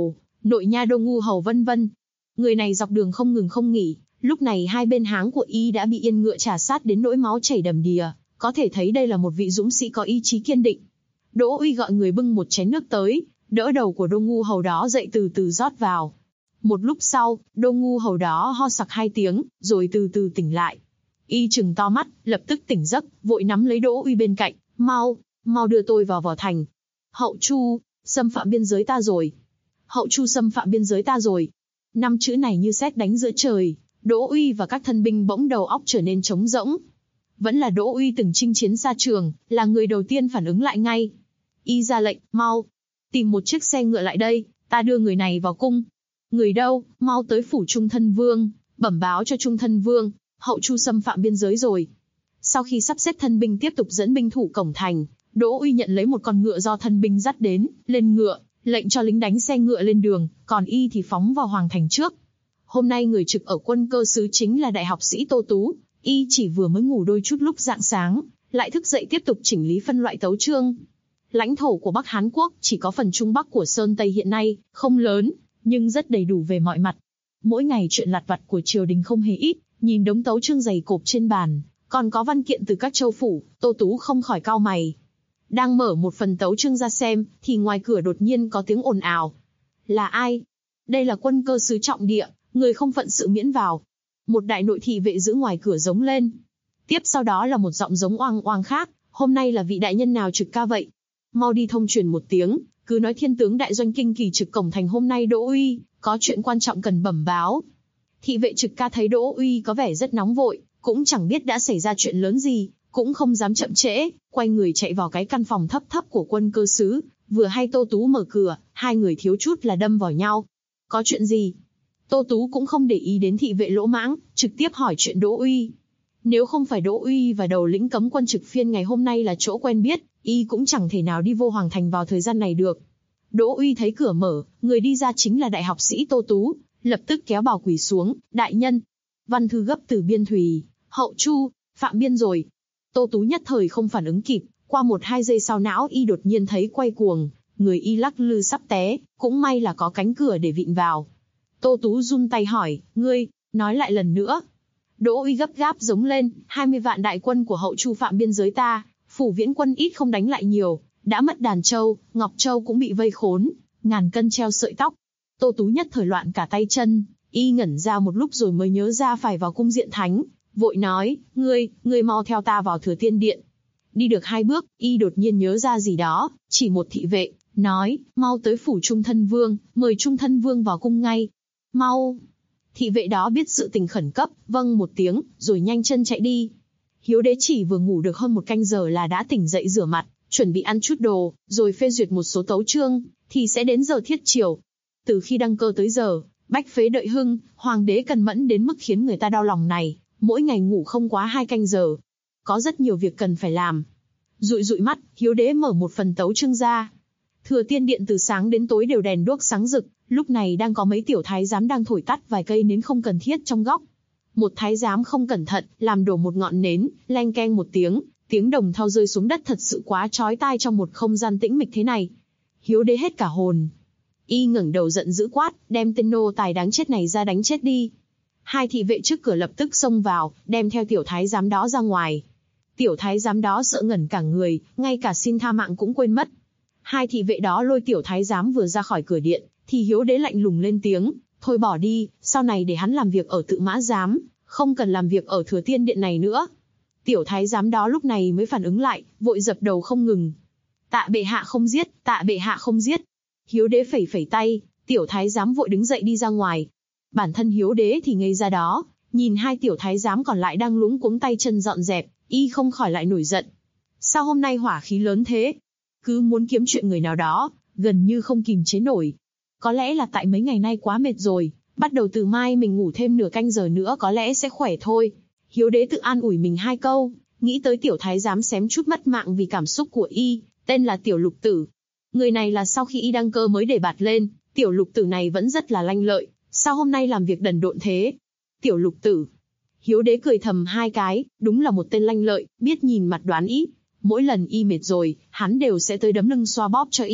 nội nha Đô Ngu Hầu vân vân. Người này dọc đường không ngừng không nghỉ, lúc này hai bên háng của y đã bị yên ngựa trà sát đến nỗi máu chảy đầm đìa, có thể thấy đây là một vị dũng sĩ có ý chí kiên định. Đỗ Uy gọi người bưng một chén nước tới, đỡ đầu của Đô Ngu Hầu đó dậy từ từ rót vào. Một lúc sau, Đô Ngu Hầu đó ho sặc 2 tiếng, rồi từ từ tỉnh lại. Y trừng to mắt, lập tức tỉnh giấc, vội nắm lấy Đỗ Uy bên cạnh, mau đưa tôi vào Võ Thành. Hậu Chu, xâm phạm biên giới ta rồi. Hậu Chu xâm phạm biên giới ta rồi. 5 chữ này như sét đánh giữa trời, Đỗ Uy và các thân binh bỗng đầu óc trở nên trống rỗng. Vẫn là Đỗ Uy từng chinh chiến xa trường, là người đầu tiên phản ứng lại ngay. Y ra lệnh, mau, tìm một chiếc xe ngựa lại đây, ta đưa người này vào cung. Người đâu, mau tới phủ Trung Thân Vương, bẩm báo cho Trung Thân Vương, Hậu Chu xâm phạm biên giới rồi. Sau khi sắp xếp thân binh tiếp tục dẫn binh thủ cổng thành, Đỗ Uy nhận lấy một con ngựa do thân binh dắt đến, lên ngựa, lệnh cho lính đánh xe ngựa lên đường, còn y thì phóng vào hoàng thành trước. Hôm nay người trực ở quân cơ sứ chính là đại học sĩ Tô Tú, y chỉ vừa mới ngủ đôi chút lúc rạng sáng, lại thức dậy tiếp tục chỉnh lý phân loại tấu chương. Lãnh thổ của Bắc Hán Quốc chỉ có phần Trung Bắc của Sơn Tây hiện nay, không lớn, nhưng rất đầy đủ về mọi mặt. Mỗi ngày chuyện lặt vặt của triều đình không hề ít, nhìn đống tấu chương dày cộp trên bàn, còn có văn kiện từ các châu phủ, Tô Tú không khỏi cau mày. Đang mở một phần tấu chương ra xem, thì ngoài cửa đột nhiên có tiếng ồn ào. Là ai? Đây là quân cơ sứ trọng địa, người không phận sự miễn vào. Một đại nội thị vệ giữ ngoài cửa giống lên. Tiếp sau đó là một giọng giống oang oang khác, hôm nay là vị đại nhân nào trực ca vậy? Mau đi thông truyền một tiếng, cứ nói thiên tướng đại doanh kinh kỳ trực cổng thành hôm nay Đỗ Uy, có chuyện quan trọng cần bẩm báo. Thị vệ trực ca thấy Đỗ Uy có vẻ rất nóng vội, cũng chẳng biết đã xảy ra chuyện lớn gì, cũng không dám chậm trễ, quay người chạy vào cái căn phòng thấp thấp của quân cơ sứ, vừa hay Tô Tú mở cửa, hai người thiếu chút là đâm vào nhau. Có chuyện gì? Tô Tú cũng không để ý đến thị vệ lỗ mãng, trực tiếp hỏi chuyện Đỗ Uy. Nếu không phải Đỗ Uy và đầu lĩnh cấm quân trực phiên ngày hôm nay là chỗ quen biết, y cũng chẳng thể nào đi vô hoàng thành vào thời gian này được. Đỗ Uy thấy cửa mở, người đi ra chính là đại học sĩ Tô Tú, lập tức kéo bào quỳ xuống, đại nhân. Văn thư gấp từ biên thùy, Hậu Chu, phạm biên rồi. Tô Tú nhất thời không phản ứng kịp, qua 1-2 giây sau não y đột nhiên thấy quay cuồng, người y lắc lư sắp té, cũng may là có cánh cửa để vịn vào. Tô Tú run tay hỏi, ngươi, nói lại lần nữa. Đỗ Uy gấp gáp giống lên, 20 vạn đại quân của Hậu Chu phạm biên giới ta, phủ Viễn quân ít không đánh lại nhiều, đã mất Đàn Châu, Ngọc Châu cũng bị vây khốn, ngàn cân treo sợi tóc. Tô Tú nhất thời loạn cả tay chân, y ngẩn ra một lúc rồi mới nhớ ra phải vào cung Diện Thánh, vội nói, ngươi mau theo ta vào Thừa Tiên Điện. Đi được 2 bước, y đột nhiên nhớ ra gì đó, chỉ một thị vệ, nói, mau tới phủ Trung Thân Vương, mời Trung Thân Vương vào cung ngay. Mau! Thị vệ đó biết sự tình khẩn cấp, vâng một tiếng, rồi nhanh chân chạy đi. Hiếu Đế chỉ vừa ngủ được hơn 1 canh giờ là đã tỉnh dậy rửa mặt, chuẩn bị ăn chút đồ, rồi phê duyệt một số tấu chương, thì sẽ đến giờ thiết triều. Từ khi đăng cơ tới giờ, bách phế đợi hưng, hoàng đế cần mẫn đến mức khiến người ta đau lòng này, mỗi ngày ngủ không quá 2 canh giờ. Có rất nhiều việc cần phải làm. Dụi mắt, Hiếu Đế mở một phần tấu chương ra. Thừa Tiên Điện từ sáng đến tối đều đèn đuốc sáng rực, lúc này đang có mấy tiểu thái giám đang thổi tắt vài cây nến không cần thiết trong góc. Một thái giám không cẩn thận, làm đổ một ngọn nến, leng keng một tiếng, tiếng đồng thau rơi xuống đất thật sự quá chói tai trong một không gian tĩnh mịch thế này. Hiếu Đế hết cả hồn. Y ngẩng đầu giận dữ quát, đem tên nô tài đáng chết này ra đánh chết đi. 2 thị vệ trước cửa lập tức xông vào, đem theo tiểu thái giám đó ra ngoài. Tiểu thái giám đó sợ ngẩn cả người, ngay cả xin tha mạng cũng quên mất. 2 thị vệ đó lôi tiểu thái giám vừa ra khỏi cửa điện, thì Hiếu Đế lạnh lùng lên tiếng, thôi bỏ đi, sau này để hắn làm việc ở Tự Mã Giám, không cần làm việc ở Thừa Tiên Điện này nữa. Tiểu thái giám đó lúc này mới phản ứng lại, vội dập đầu không ngừng. Tạ bệ hạ không giết, tạ bệ hạ không giết. Hiếu Đế phẩy phẩy tay, tiểu thái giám vội đứng dậy đi ra ngoài. Bản thân Hiếu Đế thì ngây ra đó, nhìn 2 tiểu thái giám còn lại đang luống cuống tay chân dọn dẹp, y không khỏi lại nổi giận. Sao hôm nay hỏa khí lớn thế? Cứ muốn kiếm chuyện người nào đó, gần như không kìm chế nổi. Có lẽ là tại mấy ngày nay quá mệt rồi, bắt đầu từ mai mình ngủ thêm nửa canh giờ nữa có lẽ sẽ khỏe thôi. Hiếu Đế tự an ủi mình 2 câu, nghĩ tới tiểu thái giám xém chút mất mạng vì cảm xúc của y, tên là Tiểu Lục Tử. Người này là sau khi y đăng cơ mới để bạt lên, Tiểu Lục Tử này vẫn rất là lanh lợi, sao hôm nay làm việc đần độn thế? Tiểu Lục Tử. Hiếu Đế cười thầm 2 cái, đúng là một tên lanh lợi, biết nhìn mặt đoán ý. Mỗi lần y mệt rồi, hắn đều sẽ tới đấm lưng xoa bóp cho y.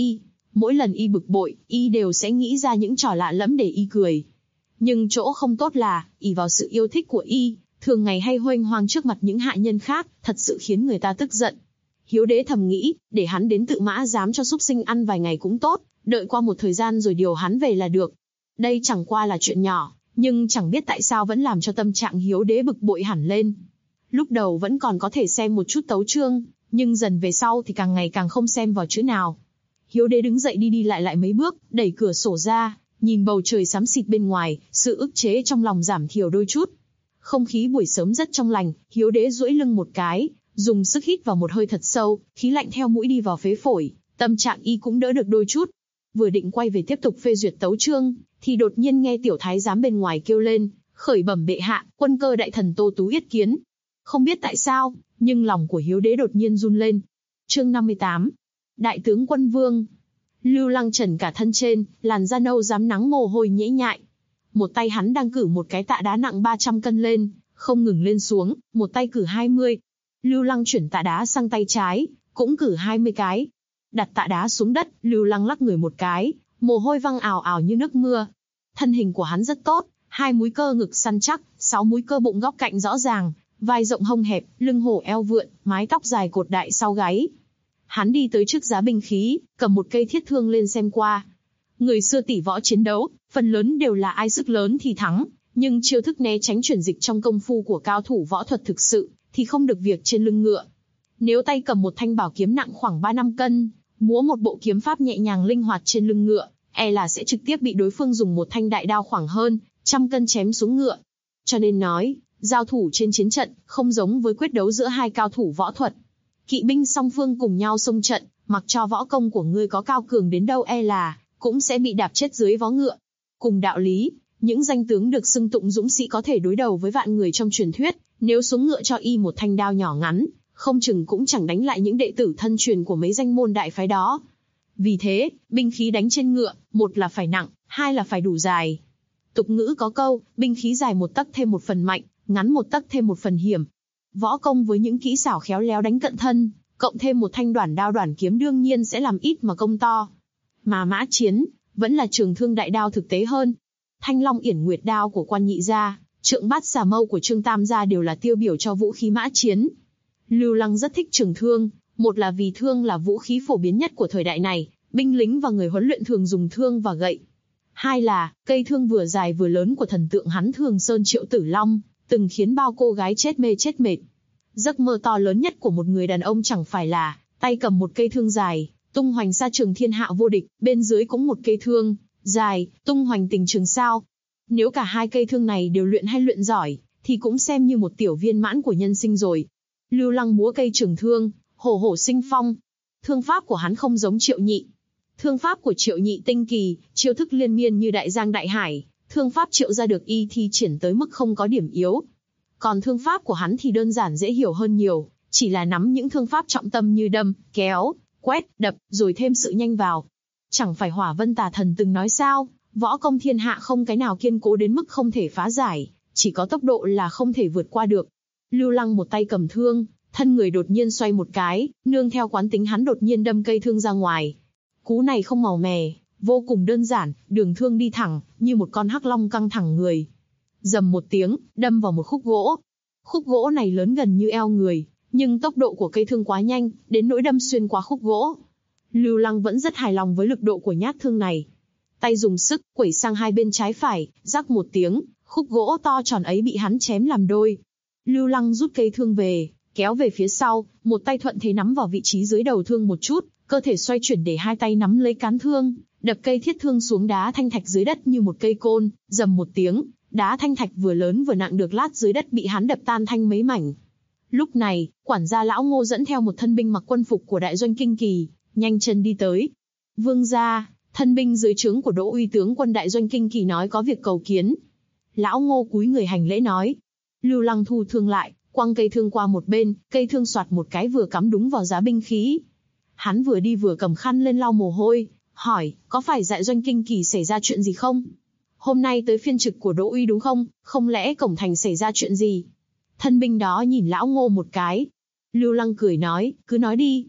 Mỗi lần y bực bội, y đều sẽ nghĩ ra những trò lạ lẫm để y cười. Nhưng chỗ không tốt là, ỷ vào sự yêu thích của y, thường ngày hay huênh hoang trước mặt những hạ nhân khác, thật sự khiến người ta tức giận. Hiếu đế thầm nghĩ, để hắn đến Tự Mã Giám cho súc sinh ăn vài ngày cũng tốt, đợi qua một thời gian rồi điều hắn về là được. Đây chẳng qua là chuyện nhỏ, nhưng chẳng biết tại sao vẫn làm cho tâm trạng Hiếu đế bực bội hẳn lên. Lúc đầu vẫn còn có thể xem một chút tấu chương, nhưng dần về sau thì càng ngày càng không xem vào chữ nào. Hiếu đế đứng dậy đi đi lại lại mấy bước, đẩy cửa sổ ra, nhìn bầu trời xám xịt bên ngoài, sự ức chế trong lòng giảm thiểu đôi chút. Không khí buổi sớm rất trong lành, Hiếu đế duỗi lưng một cái, dùng sức hít vào một hơi thật sâu, khí lạnh theo mũi đi vào phế phổi, tâm trạng y cũng đỡ được đôi chút. Vừa định quay về tiếp tục phê duyệt tấu chương, thì đột nhiên nghe tiểu thái giám bên ngoài kêu lên, khởi bẩm bệ hạ, quân cơ đại thần Tô Tú yết kiến. Không biết tại sao, nhưng lòng của Hiếu đế đột nhiên run lên. Chương 58. Đại tướng quân vương. Lưu Lăng trần cả thân trên, làn da nâu rám nắng mồ hôi nhễ nhại. Một tay hắn đang cử một cái tạ đá nặng 300 cân lên, không ngừng lên xuống, một tay cử 20. Lưu Lăng chuyển tạ đá sang tay trái, cũng cử 20 cái. Đặt tạ đá xuống đất, Lưu Lăng lắc người một cái, mồ hôi văng ào ào như nước mưa. Thân hình của hắn rất tốt, 2 múi cơ ngực săn chắc, 6 múi cơ bụng góc cạnh rõ ràng, vai rộng hông hẹp, lưng hổ eo vượn, mái tóc dài cột đại sau gáy. Hắn đi tới trước giá binh khí, cầm một cây thiết thương lên xem qua. Người xưa tỷ võ chiến đấu, phần lớn đều là ai sức lớn thì thắng, nhưng chiêu thức né tránh chuyển dịch trong công phu của cao thủ võ thuật thực sự, thì không được việc trên lưng ngựa. Nếu tay cầm một thanh bảo kiếm nặng khoảng 3-5 cân, múa một bộ kiếm pháp nhẹ nhàng linh hoạt trên lưng ngựa, e là sẽ trực tiếp bị đối phương dùng một thanh đại đao khoảng hơn 100 cân chém xuống ngựa. Cho nên nói, giao thủ trên chiến trận, không giống với quyết đấu giữa hai cao thủ võ thuật. Kỵ binh song phương cùng nhau xông trận, mặc cho võ công của ngươi có cao cường đến đâu e là, cũng sẽ bị đạp chết dưới vó ngựa. Cùng đạo lý, những danh tướng được xưng tụng dũng sĩ có thể đối đầu với vạn người trong truyền thuyết, nếu xuống ngựa cho y một thanh đao nhỏ ngắn, không chừng cũng chẳng đánh lại những đệ tử thân truyền của mấy danh môn đại phái đó. Vì thế, binh khí đánh trên ngựa, một là phải nặng, hai là phải đủ dài. Tục ngữ có câu, binh khí dài một tấc thêm một phần mạnh, ngắn một tấc thêm một phần hiểm. Võ công với những kỹ xảo khéo léo đánh cận thân, cộng thêm một thanh đoản đao đoản kiếm đương nhiên sẽ làm ít mà công to. Mà mã chiến, vẫn là trường thương đại đao thực tế hơn. Thanh Long Yển Nguyệt đao của Quan Nhị gia, Trượng Bát Xà Mâu của Trương Tam gia đều là tiêu biểu cho vũ khí mã chiến. Lưu Lăng rất thích trường thương, một là vì thương là vũ khí phổ biến nhất của thời đại này, binh lính và người huấn luyện thường dùng thương và gậy. Hai là, cây thương vừa dài vừa lớn của thần tượng hắn Thường Sơn Triệu Tử Long, từng khiến bao cô gái chết mê chết mệt. Giấc mơ to lớn nhất của một người đàn ông chẳng phải là tay cầm một cây thương dài, tung hoành xa trường thiên hạ vô địch, bên dưới cũng một cây thương dài, tung hoành tình trường sao. Nếu cả hai cây thương này đều luyện hay luyện giỏi, thì cũng xem như một tiểu viên mãn của nhân sinh rồi. Lưu Lăng múa cây trường thương, hổ hổ sinh phong. Thương pháp của hắn không giống Triệu Nhị. Thương pháp của Triệu Nhị tinh kỳ, chiêu thức liên miên như đại giang đại hải. Thương pháp Triệu gia được y thi triển tới mức không có điểm yếu. Còn thương pháp của hắn thì đơn giản dễ hiểu hơn nhiều, chỉ là nắm những thương pháp trọng tâm như đâm, kéo, quét, đập, rồi thêm sự nhanh vào. Chẳng phải Hỏa Vân Tà Thần từng nói sao, võ công thiên hạ không cái nào kiên cố đến mức không thể phá giải, chỉ có tốc độ là không thể vượt qua được. Lưu Lăng một tay cầm thương, thân người đột nhiên xoay một cái, nương theo quán tính hắn đột nhiên đâm cây thương ra ngoài. Cú này không màu mè, vô cùng đơn giản, đường thương đi thẳng, như một con hắc long căng thẳng người. Rầm một tiếng, đâm vào một khúc gỗ. Khúc gỗ này lớn gần như eo người, nhưng tốc độ của cây thương quá nhanh, đến nỗi đâm xuyên qua khúc gỗ. Lưu Lăng vẫn rất hài lòng với lực độ của nhát thương này. Tay dùng sức, quẩy sang hai bên trái phải, rắc một tiếng, khúc gỗ to tròn ấy bị hắn chém làm đôi. Lưu Lăng rút cây thương về, kéo về phía sau, một tay thuận thế nắm vào vị trí dưới đầu thương một chút, cơ thể xoay chuyển để hai tay nắm lấy cán thương, đập cây thiết thương xuống đá thanh thạch dưới đất như một cây côn, rầm một tiếng, đá thanh thạch vừa lớn vừa nặng được lát dưới đất bị hắn đập tan thanh mấy mảnh. Lúc này, quản gia lão Ngô dẫn theo một thân binh mặc quân phục của đại doanh Kinh Kỳ, nhanh chân đi tới. Vương gia, thân binh dưới trướng của Đỗ Uy tướng quân đại doanh Kinh Kỳ nói có việc cầu kiến. Lão Ngô cúi người hành lễ nói. Lưu Lăng thu thương lại, quăng cây thương qua một bên, cây thương soạt một cái vừa cắm đúng vào giá binh khí. Hắn vừa đi vừa cầm khăn lên lau mồ hôi, hỏi, có phải đại doanh Kinh Kỳ xảy ra chuyện gì không? Hôm nay tới phiên trực của Đỗ Uy đúng không? Không lẽ cổng thành xảy ra chuyện gì? Thân binh đó nhìn lão Ngô một cái. Lưu Lăng cười nói, cứ nói đi.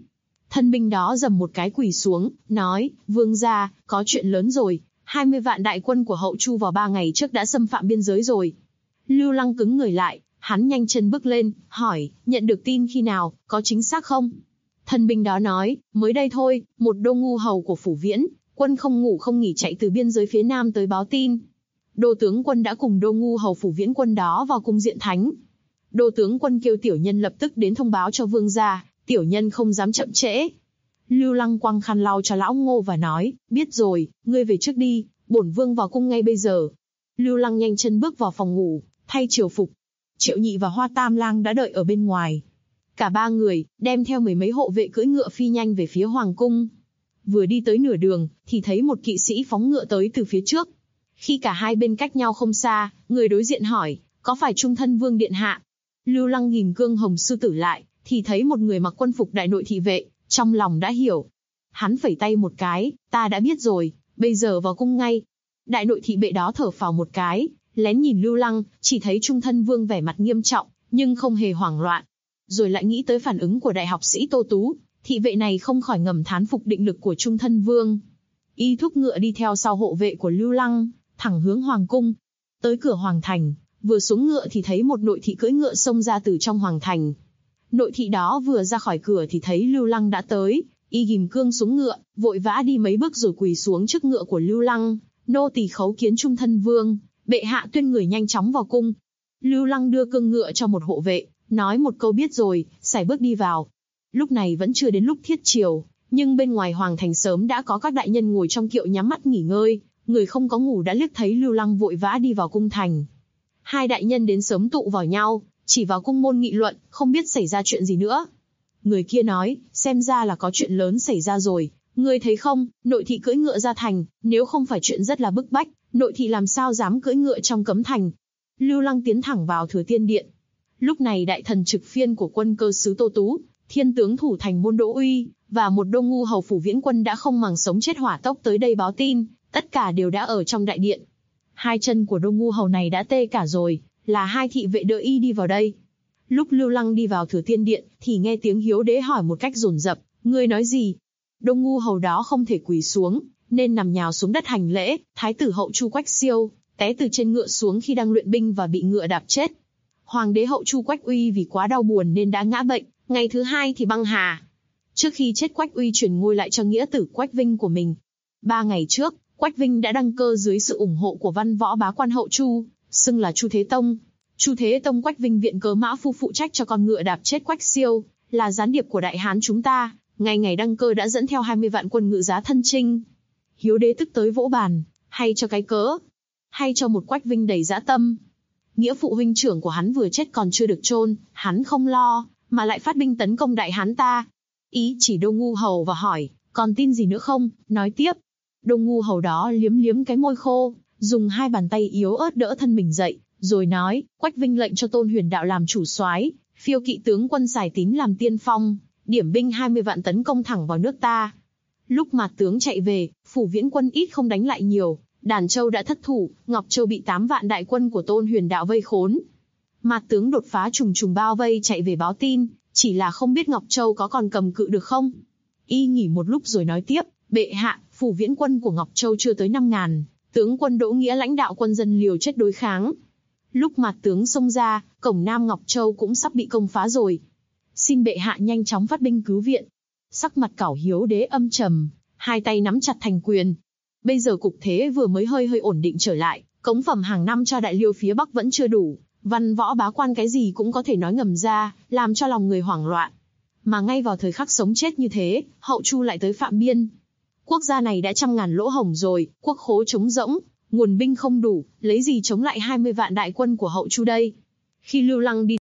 Thân binh đó giầm một cái quỳ xuống, nói, vương gia, có chuyện lớn rồi, 20 vạn đại quân của Hậu Chu vào 3 ngày trước đã xâm phạm biên giới rồi. Lưu Lăng cứng người lại, hắn nhanh chân bước lên, hỏi, nhận được tin khi nào, có chính xác không? Thân binh đó nói, mới đây thôi, một đô ngu hầu của Phủ Viễn, quân không ngủ không nghỉ chạy từ biên giới phía nam tới báo tin. Đô tướng quân đã cùng đô ngu hầu Phủ Viễn quân đó vào cung Diện Thánh. Đô tướng quân kêu tiểu nhân lập tức đến thông báo cho vương gia, tiểu nhân không dám chậm trễ. Lưu Lăng quăng khăn lau cho lão Ngô và nói, biết rồi, ngươi về trước đi, bổn vương vào cung ngay bây giờ. Lưu Lăng nhanh chân bước vào phòng ngủ, thay triều phục. Triệu Nhị và Hoa Tam Lang đã đợi ở bên ngoài. Cả ba người, đem theo mười mấy hộ vệ cưỡi ngựa phi nhanh về phía hoàng cung. Vừa đi tới nửa đường, thì thấy một kỵ sĩ phóng ngựa tới từ phía trước. Khi cả hai bên cách nhau không xa, người đối diện hỏi, có phải Trung Thân Vương điện hạ? Lưu Lăng nhìn gương hồng sư tử lại, thì thấy một người mặc quân phục đại nội thị vệ, trong lòng đã hiểu. Hắn phẩy tay một cái, ta đã biết rồi, bây giờ vào cung ngay. Đại nội thị vệ đó thở phào một cái, lén nhìn Lưu Lăng, chỉ thấy Trung Thân Vương vẻ mặt nghiêm trọng, nhưng không hề hoảng loạn. Rồi lại nghĩ tới phản ứng của đại học sĩ Tô Tú, thị vệ này không khỏi ngầm thán phục định lực của Trung Thân Vương. Y thúc ngựa đi theo sau hộ vệ của Lưu Lăng, thẳng hướng hoàng cung. Tới cửa hoàng thành, vừa xuống ngựa thì thấy một nội thị cưỡi ngựa xông ra từ trong hoàng thành. Nội thị đó vừa ra khỏi cửa thì thấy Lưu Lăng đã tới, y ghim cương xuống ngựa, vội vã đi mấy bước rồi quỳ xuống trước ngựa của Lưu Lăng, nô tỳ khấu kiến Trung Thân Vương, bệ hạ tuyên người nhanh chóng vào cung. Lưu Lăng đưa cương ngựa cho một hộ vệ, nói một câu biết rồi, sải bước đi vào. Lúc này vẫn chưa đến lúc thiết chiều, nhưng bên ngoài hoàng thành sớm đã có các đại nhân ngồi trong kiệu nhắm mắt nghỉ ngơi, người không có ngủ đã liếc thấy Lưu Lăng vội vã đi vào cung thành. Hai đại nhân đến sớm tụ vào nhau, chỉ vào cung môn nghị luận, không biết xảy ra chuyện gì nữa. Người kia nói, xem ra là có chuyện lớn xảy ra rồi, ngươi thấy không, nội thị cưỡi ngựa ra thành, nếu không phải chuyện rất là bức bách, nội thị làm sao dám cưỡi ngựa trong cấm thành. Lưu Lăng tiến thẳng vào Thừa Tiên Điện. Lúc này đại thần trực phiên của quân cơ sứ Tô Tú, thiên tướng thủ thành Môn Đỗ Uy, và một đô ngu hầu Phủ Viễn quân đã không màng sống chết hỏa tốc tới đây báo tin, tất cả đều đã ở trong đại điện. Hai chân của đô ngu hầu này đã tê cả rồi, là hai thị vệ đỡ y đi vào đây. Lúc Lưu Lăng đi vào Thừa Tiên Điện, thì nghe tiếng Hiếu Đế hỏi một cách dồn dập, ngươi nói gì? Đô ngu hầu đó không thể quỳ xuống, nên nằm nhào xuống đất hành lễ. Thái tử Hậu Chu Quách Siêu té từ trên ngựa xuống khi đang luyện binh và bị ngựa đạp chết. Hoàng đế Hậu Chu Quách Uy vì quá đau buồn nên đã ngã bệnh, ngày thứ hai thì băng hà. Trước khi chết Quách Uy truyền ngôi lại cho nghĩa tử Quách Vinh của mình. 3 ngày trước, Quách Vinh đã đăng cơ dưới sự ủng hộ của văn võ bá quan Hậu Chu, xưng là Chu Thế Tông. Chu Thế Tông Quách Vinh viện cớ Mã Phu phụ trách cho con ngựa đạp chết Quách Siêu, là gián điệp của Đại Hán chúng ta, ngày đăng cơ đã dẫn theo 20 vạn quân ngự giá thân chinh. Hiếu Đế tức tới vỗ bàn, hay cho cái cớ, hay cho một Quách Vinh đầy dã tâm. Nghĩa phụ huynh trưởng của hắn vừa chết còn chưa được chôn, hắn không lo, mà lại phát binh tấn công Đại Hán ta. Ý chỉ đô ngu hầu và hỏi, còn tin gì nữa không, nói tiếp. Đô ngu hầu đó liếm liếm cái môi khô, dùng hai bàn tay yếu ớt đỡ thân mình dậy, rồi nói, Quách Vinh lệnh cho Tôn Huyền Đạo làm chủ soái, phiêu kỵ tướng quân Sài Tín làm tiên phong, điểm binh 20 vạn tấn công thẳng vào nước ta. Lúc Mạt tướng chạy về, Phủ Viễn quân ít không đánh lại nhiều, Đàn Châu đã thất thủ, Ngọc Châu bị 8 vạn đại quân của Tôn Huyền Đạo vây khốn. Mạt tướng đột phá trùng trùng bao vây chạy về báo tin, chỉ là không biết Ngọc Châu có còn cầm cự được không. Y nghỉ một lúc rồi nói tiếp, bệ hạ, Phủ Viễn quân của Ngọc Châu chưa tới 5.000, tướng quân Đỗ Nghĩa lãnh đạo quân dân liều chết đối kháng. Lúc Mạt tướng xông ra, cổng Nam Ngọc Châu cũng sắp bị công phá rồi. Xin bệ hạ nhanh chóng phát binh cứu viện. Sắc mặt Cảo Hiếu Đế âm trầm, hai tay nắm chặt thành quyền. Bây giờ cục thế vừa mới hơi ổn định trở lại, cống phẩm hàng năm cho Đại Liêu phía Bắc vẫn chưa đủ, văn võ bá quan cái gì cũng có thể nói ngầm ra, làm cho lòng người hoảng loạn. Mà ngay vào thời khắc sống chết như thế, Hậu Chu lại tới phạm biên. Quốc gia này đã 100.000 lỗ hổng rồi, quốc khố trống rỗng, nguồn binh không đủ, lấy gì chống lại 20 vạn đại quân của Hậu Chu đây? Khi Lưu Lăng đi...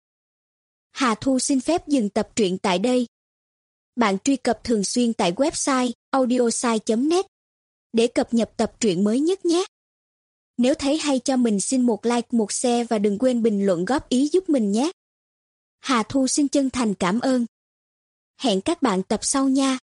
Hà Thu xin phép dừng tập truyện tại đây. Bạn truy cập thường xuyên tại website audiosai.net để cập nhật tập truyện mới nhất nhé. Nếu thấy hay cho mình xin một like, một share và đừng quên bình luận góp ý giúp mình nhé. Hà Thu xin chân thành cảm ơn. Hẹn các bạn tập sau nha.